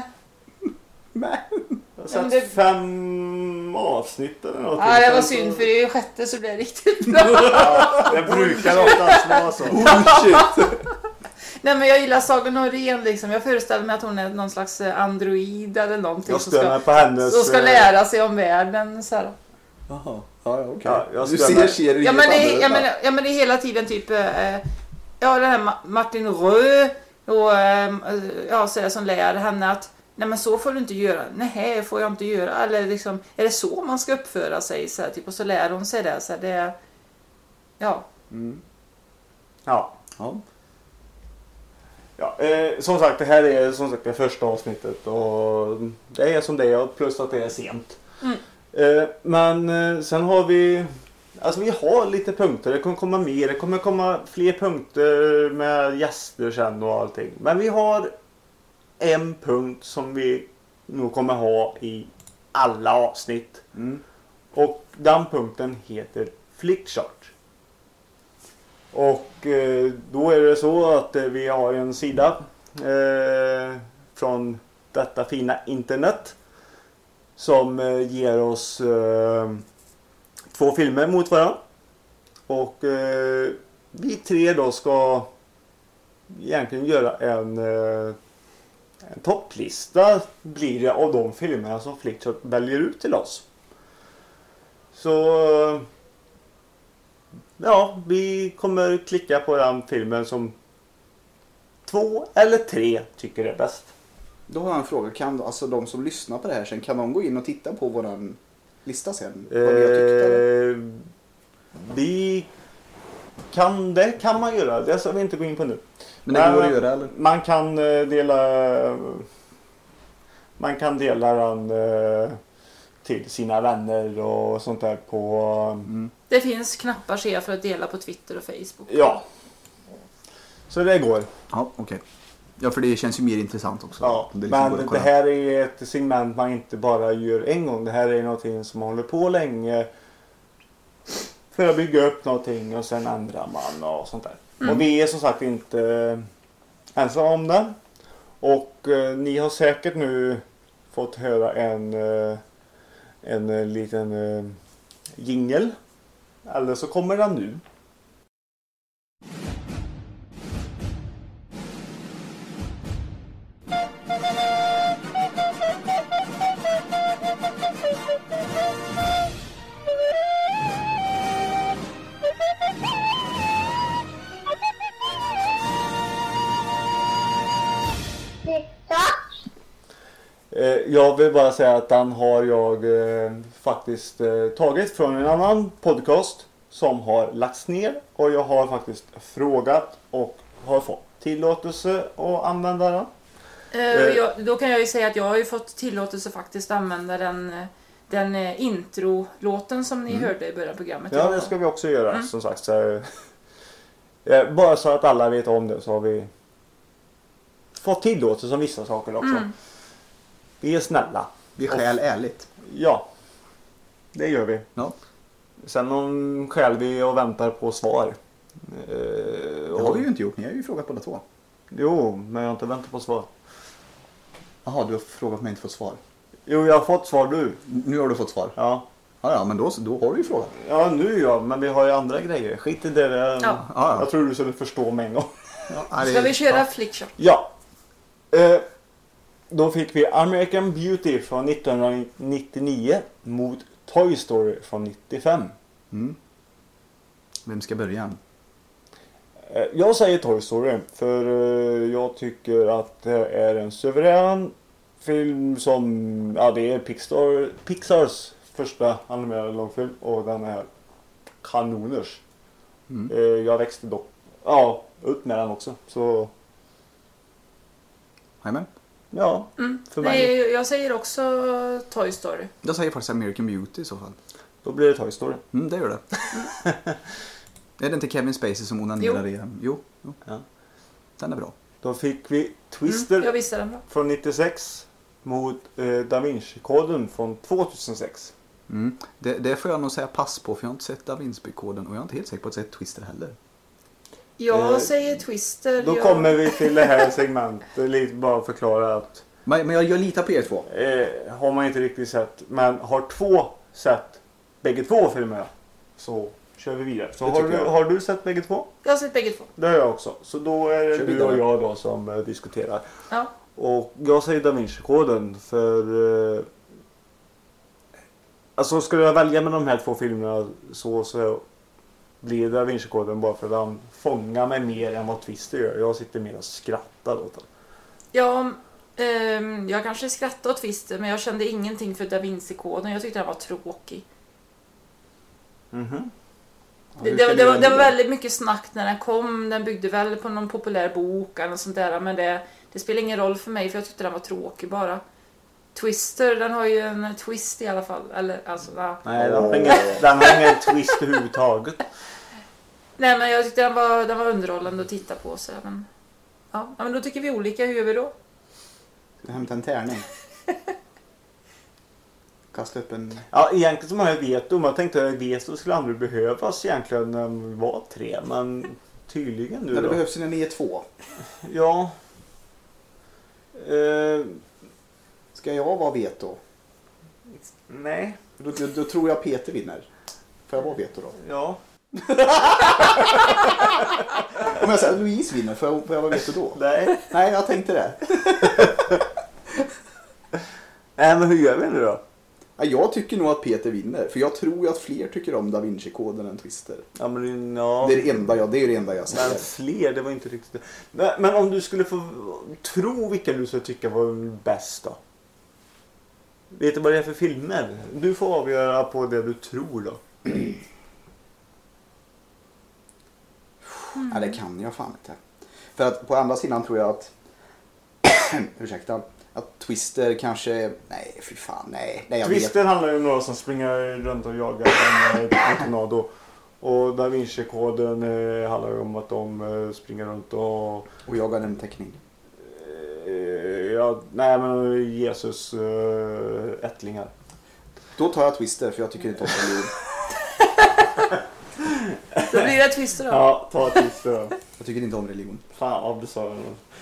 Jag har sett 5 avsnitt eller något. Ja, det var synd för det är ju 6:e så blir det riktigt bra. Ja, det brukar oftast vara så. Bullshit. Nej, men jag gillar Saga Norén liksom. Jag föreställer mig att hon är någon slags android eller någonting Jag som stör på hennes... som ska lära sig om världen så här. Jaha. Ja, okej. Ja, jag Du stör ser Ja, men det är hela tiden typ ja, den här Martin Røe och ja, så är det som lär henne att nej, men så får du inte göra. Nej, får jag inte göra. Eller liksom, är det så man ska uppföra sig så här, typ, och så lär hon sig det så här, det ja. Ja. Ja, som sagt, det här är som sagt det första avsnittet och det är som det är, plus att det är sent. Men sen har vi, alltså vi har lite punkter, det kommer komma mer, det kommer komma fler punkter med gäster sen och allting. Men vi har en punkt som vi nog kommer ha i alla avsnitt. Och den punkten heter Flickchart. Och då är det så att vi har en sida från detta fina internet som ger oss 2 filmer mot varandra. Och vi 3 då ska egentligen göra en topplista blir det av de filmerna som Flickchart väljer ut till oss. Så ja, vi kommer klicka på den filmen som 2 eller 3 tycker är bäst. Då har jag en fråga. Kan alltså de som lyssnar på det här sen, kan de gå in och titta på våran lista sen? Vad vi har tyckt, eller? Det kan man göra. Det ska vi inte gå in på nu. Men det går att göra, eller? Man kan dela den till sina vänner och sånt där på... Det finns knappar ser jag för att dela på Twitter och Facebook. Ja. Så det går. Ja, okej. Ja, för det känns ju mer intressant också. Ja, det liksom men det här är ett segment man inte bara gör en gång. Det här är någonting som håller på länge för att bygga upp någonting och sen ändrar man och sånt där. Och vi är som sagt inte ensamma om det. Och ni har säkert nu fått höra en liten jingle. Eller så kommer den nu. Jag vill bara säga att den har jag faktiskt tagit från en annan podcast som har lagts ner. Och jag har faktiskt frågat och har fått tillåtelse att använda den. Då kan jag ju säga att jag har ju fått tillåtelse faktiskt att använda den intro-låten som ni hörde i början av programmet. Ja, det ska vi också göra som sagt. Så, bara så att alla vet om det så har vi fått tillåtelse som vissa saker också. Vi är snälla. Vi skäl ärligt. Ja, det gör vi. Ja. Sen skäl vi och väntar på svar. Det har vi ju inte gjort. Ni har ju frågat båda två. Jo, men jag har inte väntat på svar. Jaha, du har frågat mig inte fått svar. Jo, jag har fått svar nu. Nu har du fått svar. Ja. Ja, men då har du ju frågat. Ja, nu ja, men vi har ju andra grejer. Skit i det. Ja. Jag tror du skulle förstå mig en gång. Ja, Ska vi köra flickshot? Ja. Då fick vi American Beauty från 1999 mot Toy Story från 95. Vem ska börja? Jag säger Toy Story för jag tycker att det är en suverän film som, ja, det är Pixars första animerade långfilm och den är kanoners. Jag växte dock ut med den också, så Amen. ja, för mig. Nej, jag säger också Toy Story. Jag säger faktiskt American Beauty i så fall. Då blir det Toy Story. Det gör det. Är det inte Kevin Spacey som onanerar i den? Jo. Ja. Den är bra. Då fick vi Twister Jag visste den bra. från 96 mot Da Vinci-koden från 2006. Det får jag nog säga pass på, för jag har inte sett Da Vinci-koden och jag är inte helt säker på att jag har sett Twister heller. Jag säger Twister. Då kommer vi till det här segmentet, lite bara förklara att Men jag litar på er två. har man inte riktigt sett, men har två sett bägge två filmerna, så kör vi vidare. Så har du sett bägge två? Jag har sett bägge två. Det har jag också. Så då är det du och jag då som diskuterar. Ja. Och jag säger Da Vinci-koden för alltså skulle jag välja med de här två filmerna så blir Da Vinci-koden bara för att han fångar mig mer än vad Twister gör. Jag sitter mer och skrattar åt den. Ja, jag kanske skrattade åt Twister, men jag kände ingenting för Da Vinci-koden. Jag tyckte den var tråkig. Det var väldigt mycket snack när den kom. Den byggde väl på någon populär bok eller något sånt där. Men det spelar ingen roll för mig, för jag tyckte den var tråkig bara. Twister, den har ju en twist i alla fall. Eller, alltså, ja. Nej, den har ingen twist överhuvudtaget. Nej, men jag tyckte den var underhållande att titta på. Så, men då tycker vi olika. Hur gör vi då? Hämta en tärning. Kasta upp en... Ja, egentligen som jag vet om. Jag tänkte att veto skulle aldrig behövas egentligen när vi var 3. Men tydligen nu det då. behövs när ni är 2. Ja. Ska jag vara veto? Nej. Då tror jag Peter vinner. Får jag vara veto då? Ja. Om jag säger att Louise vinner, får jag vara veto då? Nej. Nej, jag tänkte det. Nej, men hur gör vi nu då? Ja, jag tycker nog att Peter vinner. För jag tror ju att fler tycker om Da Vinci-koden än Twister. Ja, men ja. Det är det enda jag säger. Men fler, det var inte riktigt. Men om du skulle få tro vilka du skulle tycka var bäst då? Vet du vad det är för filmer? Du får avgöra på det du tror då. Ja, det kan jag fan inte. För att på andra sidan tror jag att ursäkta, att Twister kanske, nej fy fan, nej jag Twister vet. handlar ju om några som springer runt och jagar en tornado. Och Da Vinci-koden handlar ju om att de springer runt och jagar en teckning. Ja, nej men Jesus ättlingar. Då tar jag Twister för jag tycker inte om religion. Då blir det Twister då. Ja, ta Twister då. Jag tycker inte om religion. Fan vad du sa.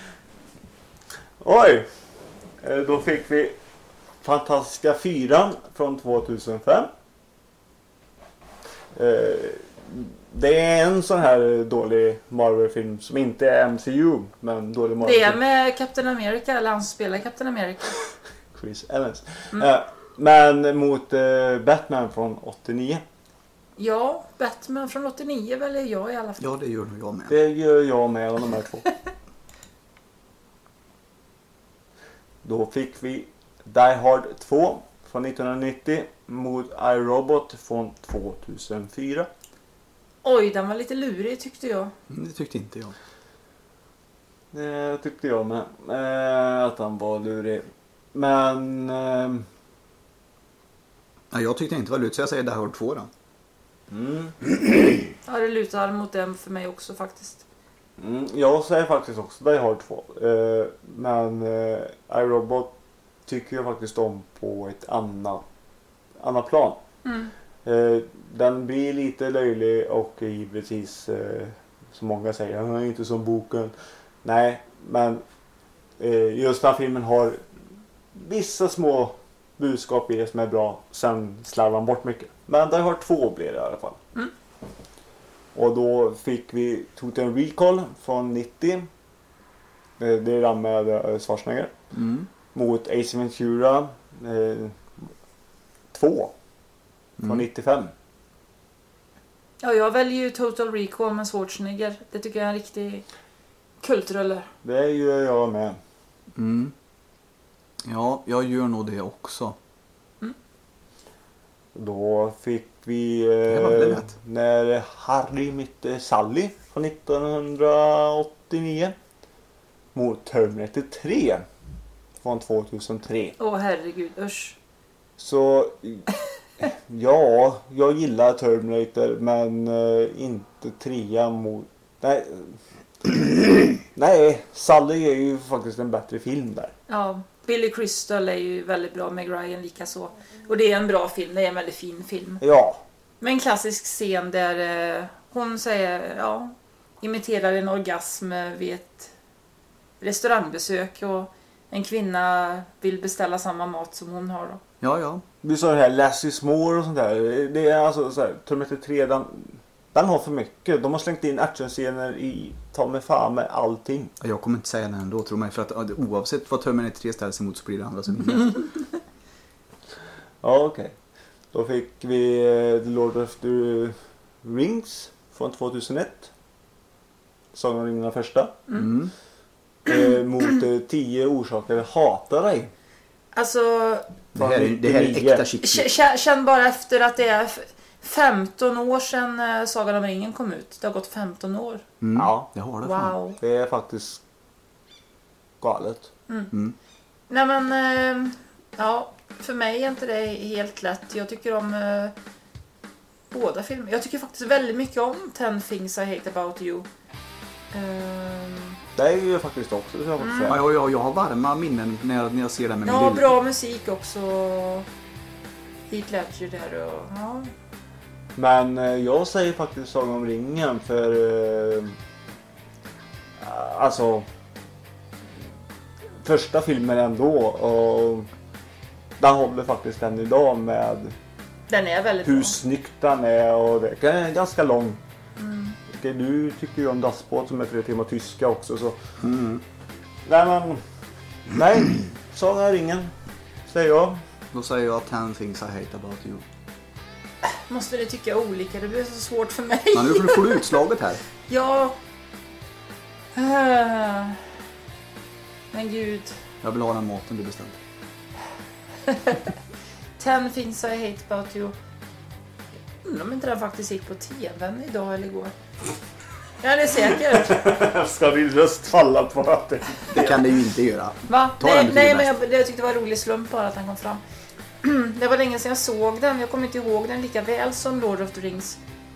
Oj! Då fick vi Fantastiska 4 från 2005. Det är en sån här dålig Marvel-film som inte är MCU, men dålig Marvel. Det är med Captain America, eller han spelar Captain America. Chris Evans. Men mot Batman från 89. Ja, Batman från 89 väljer jag i alla fall. Ja, det gör nog jag med. Det gör jag med av de här två. Då fick vi Die Hard 2 från 1990 mot iRobot från 2004. Oj, den var lite lurig tyckte jag. Det tyckte inte jag. Det tyckte jag med. Att han var lurig. Men... Ja, jag tyckte inte det var lurig, så jag säger Die Hard 2 då. Ja, det lutar mot den för mig också faktiskt. Jag säger faktiskt också Die Hard 2. Men iRobot tycker jag faktiskt om på ett annat plan. Den blir lite löjlig och givetvis som många säger, den är inte som boken. Nej, men just den här filmen har vissa små budskap i det som är bra. Sen slarvar man bort mycket. Men Die Hard 2 blir det i alla fall. Och då fick vi Total Recall från 90. Det är den med Schwarzenegger. Mot Ace Ventura 2 från 95. Ja, jag väljer ju Total Recall med Schwarzenegger. Det tycker jag är en riktig kultrulle. Det gör jag med. Ja, jag gör nog det också. Då fick vi när Harry mötte Sally från 1989 mot Terminator 3 från 2003. Åh herregud, usch. Så ja, jag gillar Terminator men inte 3 mot... Nej, Sally är ju faktiskt en bättre film där. Ja, Billy Crystal är ju väldigt bra, Meg Ryan likaså. Och det är en bra film, det är en väldigt fin film. Ja. Med en klassisk scen där hon säger, imiterar en orgasm vid ett restaurangbesök och en kvinna vill beställa samma mat som hon har då. Ja. Vi sa det här Less is more och sånt där. Det är alltså så här, Terminator 3 den har för mycket. De har slängt in actionscener i ta med fan med allting. Jag kommer inte säga det ändå, tror mig, för att oavsett vad Terminator 3 ställs emot så blir det andra som vinner. Ja, okej. Då fick vi The Lord of the Rings från 2001. Sagan om ringarna första. Mot 10 orsaker att hata dig. Alltså... Det här är äkta shit. Känn bara efter att det är 15 år sedan Sagan om ringen kom ut. Det har gått 15 år. Ja, det har det. Wow. Det är faktiskt galet. Nej men, för mig är inte det helt lätt. Jag tycker om båda filmer. Jag tycker faktiskt väldigt mycket om 10 Things I Hate About You. Det är ju faktiskt också, det jag säga. Ja, jag har varma minnen när jag ser den med min Ja, lilla. bra musik också. Heath Ledger där och... Ja. Men jag säger faktiskt Sagan om ringen för alltså första filmen ändå och den håller faktiskt än idag med den är väldigt hur bra. Snyggt den är och det är ganska lång. Du tycker ju om Dassbåt som är 3 timmar tyska också så. Nej, Sagan om ringen säger jag. Då säger jag 10 things I hate about you. Måste du tycka olika? Det blir så svårt för mig. Men nu får du utslaget här. Ja. Men gud. Jag vill ha den maten du beställt. 10 things I hate about you. Undrar om inte den faktiskt gick på tvn idag eller igår. Ja, det är säkert. Ska din röst falla på att det... Det kan det ju inte göra. Va? Ta den Nej, betyder men jag tyckte det var en rolig slump bara att den kom fram. Det var länge sedan jag såg den. Jag kommer inte ihåg den lika väl som Lord of the Rings.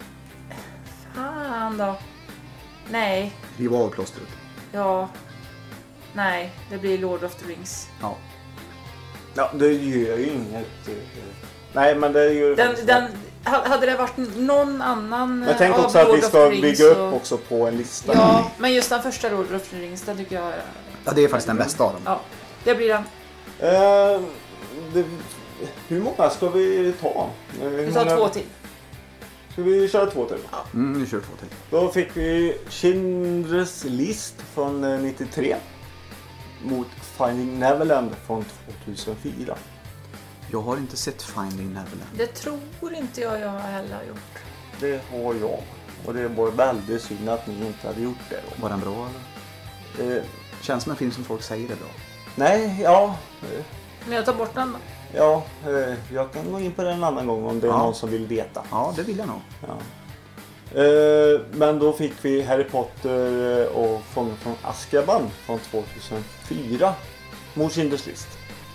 Fan då. Nej. Vi var klostret. Ja. Nej, det blir Lord of the Rings. Ja. Ja, det gör ju inget. Nej, men det gör hade det varit någon annan jag tänker också av att vi Lord of ska the Rings bygga upp också på en lista. Ja, men just den första Lord of the Rings, den tycker jag... Ja, det är faktiskt den bästa av dem. Ja, det blir den. Hur många ska vi ta? Vi tar 2 till. Ska vi köra 2 till? Ja. Vi kör 2 till. Då fick vi Schindler's List från 93 mot Finding Neverland från 2004. Jag har inte sett Finding Neverland. Det tror inte jag heller har gjort. Det har jag. Och det var väldigt synd att ni inte hade gjort det då. Var den bra eller? Känns som en film som folk säger är bra. Nej, ja. Men jag tar bort den då. Ja, jag kan gå in på den en annan gång om det är någon som vill veta. Ja, det vill jag nog. Ja. Men då fick vi Harry Potter och Fången från Azkaban från 2004 mot Schindler's List.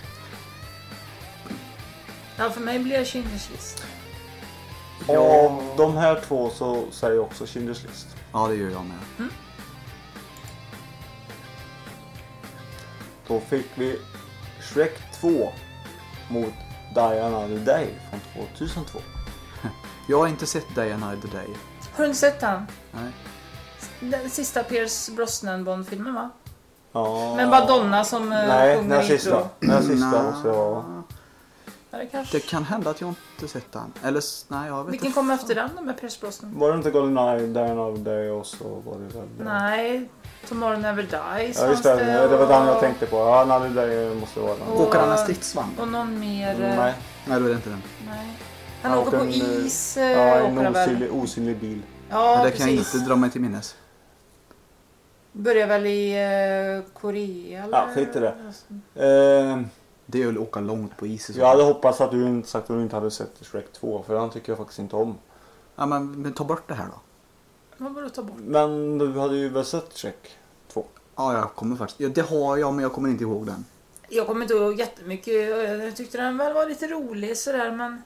Ja, för mig blir det Schindler's List. Av de här två så säger jag också Schindler's List. Ja, det gör jag med. Då fick vi Shrek 2 mot Die Another Day från 2002. Jag har inte sett Die Another Day. Har du inte sett den? Nej. Den sista Pierce Brosnan Bond-filmen, va? Ja. Men Madonna som Nej, sjunger den intro. sista. Den sista också. Ja, det kanske... Det kan hända att jag inte sett den. Eller nej, jag vet Vilken inte. kom efter den då med Pierce Brosnan? Var det inte GoldenEye, Die Another Day och så var det väl... Nej, Tomorrow Never Dies Ja, just det. Det var den jag tänkte på. Ja, Another Day måste vara den. Och- Åker han en stridsvagn? Och någon mer... Nej. Nej, då är det inte den. Nej. Han Ja, åker på och en, is. Ja, en åker han väl. osynlig bil. Ja, Men det kan jag precis. inte dra mig till minnes. Börjar väl i Korea eller? Ja, skit i det. Det är väl att åka långt på is. Jag hade hoppats att du inte sagt att du inte hade sett Shrek 2. För den tycker jag faktiskt inte om. Ja, men ta bort det här då. Vad borde ta bort? Men du hade ju väl sett Shrek 2? Ja, jag kommer faktiskt. Ja, det har jag, men jag kommer inte ihåg den. Jag kommer inte ihåg jättemycket. Jag tyckte den väl var lite rolig sådär, men...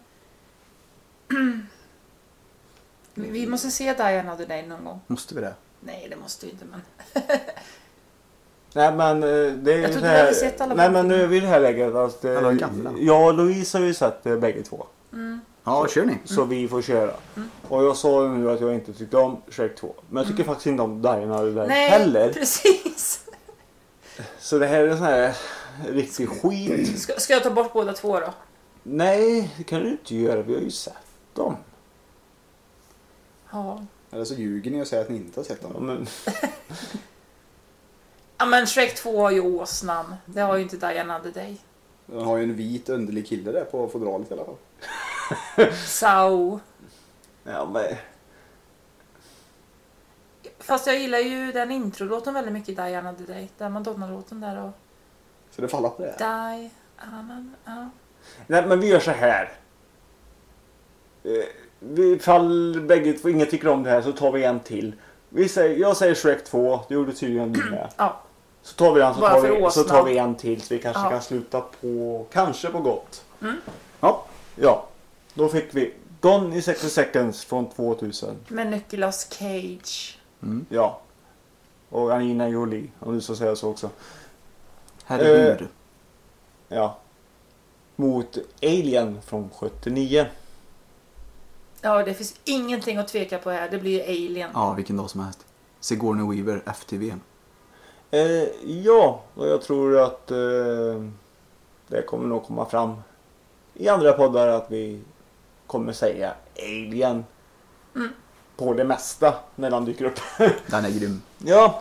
Vi måste se Die Another Day någon gång. Måste vi det? Nej, det måste vi inte, men... Nej, men det är Jag ju tror så inte vi här... hade sett alla Nej, men filmer. nu är vi i det här läget att... Alla är gamla. Jag och Louise har ju sett bägge två. Ja, kör ni. Så vi får köra. Och jag sa nu att jag inte tyckte om Shrek 2. Men jag tycker faktiskt inte om Die Another Day Nej, heller. precis. Så det här är sån här riktig skit. Ska jag ta bort båda två då? Nej, det kan du inte göra. Vi har ju sett dem. Ja. Eller så ljuger ni och säger att ni inte har sett Ja, dem. men, Ja, men Shrek 2 har ju åsnan. Det har ju inte Die Another Day. Den har ju en vit underlig kille där på fodralet i alla fall. Sao. ja, men... Fast jag gillar ju den introlåten väldigt mycket, Die Another Day. Den Madonna-låten där och... Så det faller på det. Die Another... Ja. Nej, men vi gör så här. Ifall bägge två ingen tycker om det här så tar vi en till. Jag säger Shrek 2, det gjorde tydligen du med. Ja. Så tar vi den Bara för så åsnan. tar vi en till så vi kanske Ja. kan sluta på, kanske på gott. Ja. Ja, då fick vi Gone in 60 seconds från 2000. Med Nicolas Cage. Ja. Och Angelina Jolie, om du så säger så också. Herregud. Ja. Mot Alien från 79. Ja, det finns ingenting att tveka på här. Det blir Alien. Ja, vilken dag som helst. Sigourney Weaver, FTV. Ja, och jag tror att det kommer nog komma fram i andra poddar att vi kommer säga Alien på det mesta när den dyker upp. Den är grym. Ja.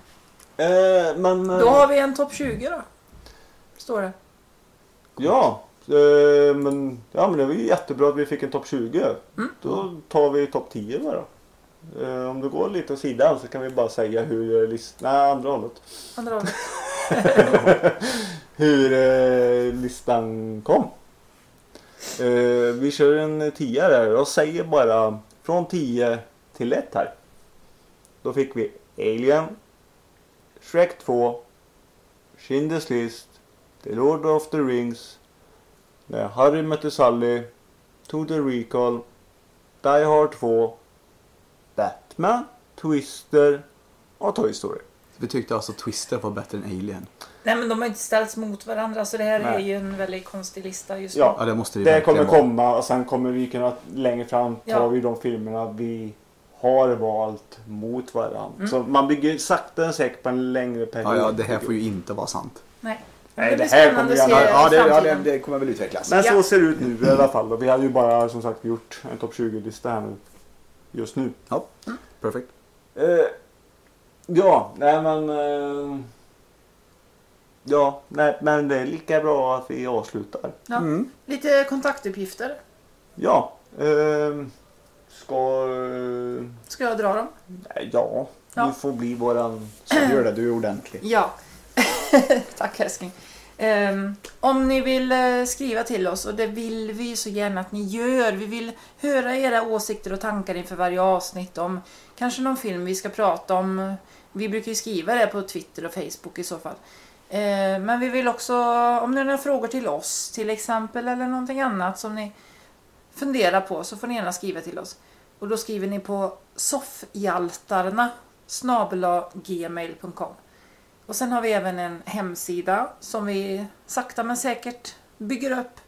Men... Då har vi en topp 20 då. Står det. Ja. Men det var ju jättebra att vi fick en topp 20. Då tar vi topp 10 bara. Om du går lite åt sidan så kan vi bara säga hur andra hållet. Hur listan kom. Vi kör en 10 där. Jag säger bara från 10 till 1 här. Då fick vi Alien, Shrek 2, Schindler's List, The Lord of the Rings, När Harry mötte Sally, Total Recall, Die Hard 2, Batman, Twister och Toy Story. Vi tyckte alltså Twister var bättre än Alien. Nej, men de har inte ställts mot varandra, så det här är ju en väldigt konstig lista just nu. Ja, det måste det kommer komma och sen kommer vi kunna längre fram tar vi de filmerna vi har valt mot varandra. Så man bygger sakta en säck på en längre period. Ja, det här får ju inte vara sant. Nej. Nej, det här kommer det kommer väl utvecklas. Men så ser det ut nu i alla fall. Och vi hade ju bara som sagt gjort en topp 20-lista här nu. Just nu. Ja, perfekt. Men det är lika bra att vi avslutar. Ja. Lite kontaktuppgifter. Ja. Ska jag dra dem? Ja. Du får bli våran... Så gör det, du är ordentlig. Ja. Tack älskling. Om ni vill skriva till oss, och det vill vi så gärna att ni gör. Vi vill höra era åsikter och tankar inför varje avsnitt om kanske någon film vi ska prata om. Vi brukar ju skriva det på Twitter och Facebook i så fall. Men vi vill också, om ni har några frågor till oss till exempel, eller någonting annat som ni funderar på, så får ni gärna skriva till oss. Och då skriver ni på soffhjaltarna@gmail.com. Och sen har vi även en hemsida som vi sakta men säkert bygger upp.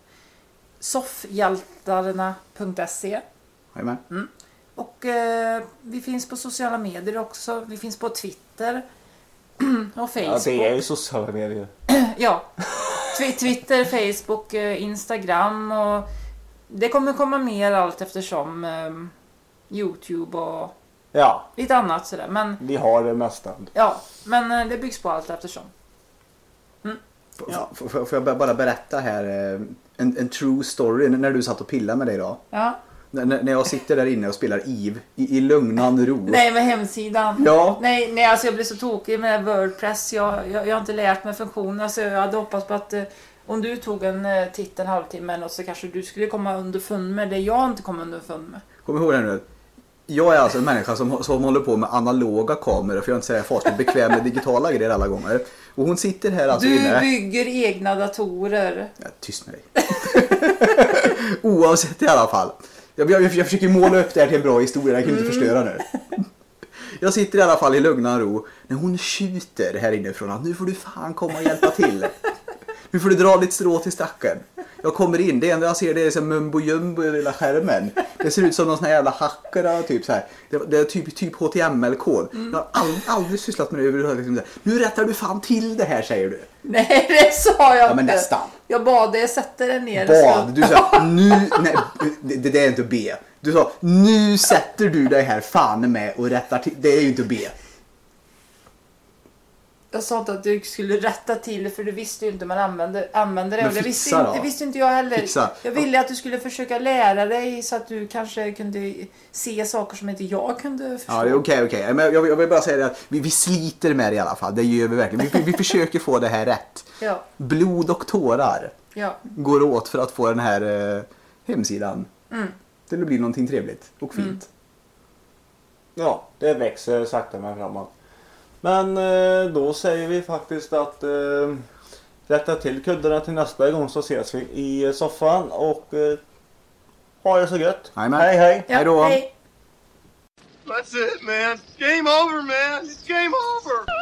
soffhjaltarna.se. Amen. Och vi finns på sociala medier också. Vi finns på Twitter och Facebook. Ja, det är ju sociala medier. Ja, Twitter, Facebook, Instagram, och det kommer komma mer allt eftersom YouTube och lite annat sådär. Men vi har det mesta. Ja, men det byggs på allt eftersom. Får jag bara berätta här en true story när du satt och pillade med dig då? Ja. När jag sitter där inne och spelar Eve i lugnan ro. Nej, med hemsidan. Ja. Nej, alltså jag blir så tokig med WordPress. Jag har inte lärt mig funktioner, så jag hade hoppats på att om du tog en titt en halvtimme så kanske du skulle komma underfund med det jag inte kommer underfund med. Kom ihåg det nu. Jag är alltså en människa som håller på med analoga kameror, för jag inte säga fast bekväm med digitala grejer alla gånger. Och hon sitter här alltså inne. Du bygger egna datorer. Ja, tyst med dig. Oavsett i alla fall. Jag försöker måla upp det här till en bra historia, jag kan inte förstöra nu. Jag sitter i alla fall i lugna ro när hon skjuter här inifrån att nu får du fan komma och hjälpa till. Nu får du dra lite strå till stacken. Jag kommer in, det enda jag ser det är som mumbo jumbo i lilla skärmen. Det ser ut som någon sån här jävla hackare typ så här. Det är typ HTML-kod. Jag har aldrig sysslat med det överhuvudtaget. Nu rättar du fan till det här, säger du. Nej, det sa jag inte. Men nästan. Jag bad dig sätta dig ner. Du sa nu, nej, det är inte att be. Du sa nu sätter du dig här fan med och rättar till. Det är ju inte att be. Jag sa inte att du skulle rätta till, för du visste ju inte hur man använde det. Och det visste inte jag heller. Fixa. Jag ville att du skulle försöka lära dig så att du kanske kunde se saker som inte jag kunde förstå. Ja, det är okej. Men jag vill bara säga det att vi sliter med det i alla fall. Det gör vi verkligen. Vi försöker få det här rätt. Ja. Blod och tårar går åt för att få den här hemsidan. Det blir någonting trevligt och fint. Ja, det växer sakta men framåt. Men då säger vi faktiskt att rätta till kuddarna till nästa gång, så ses vi i soffan och ha det så gött. Hej. Ja, hej då. Hej. That's it, man. Game over, man. It's game over.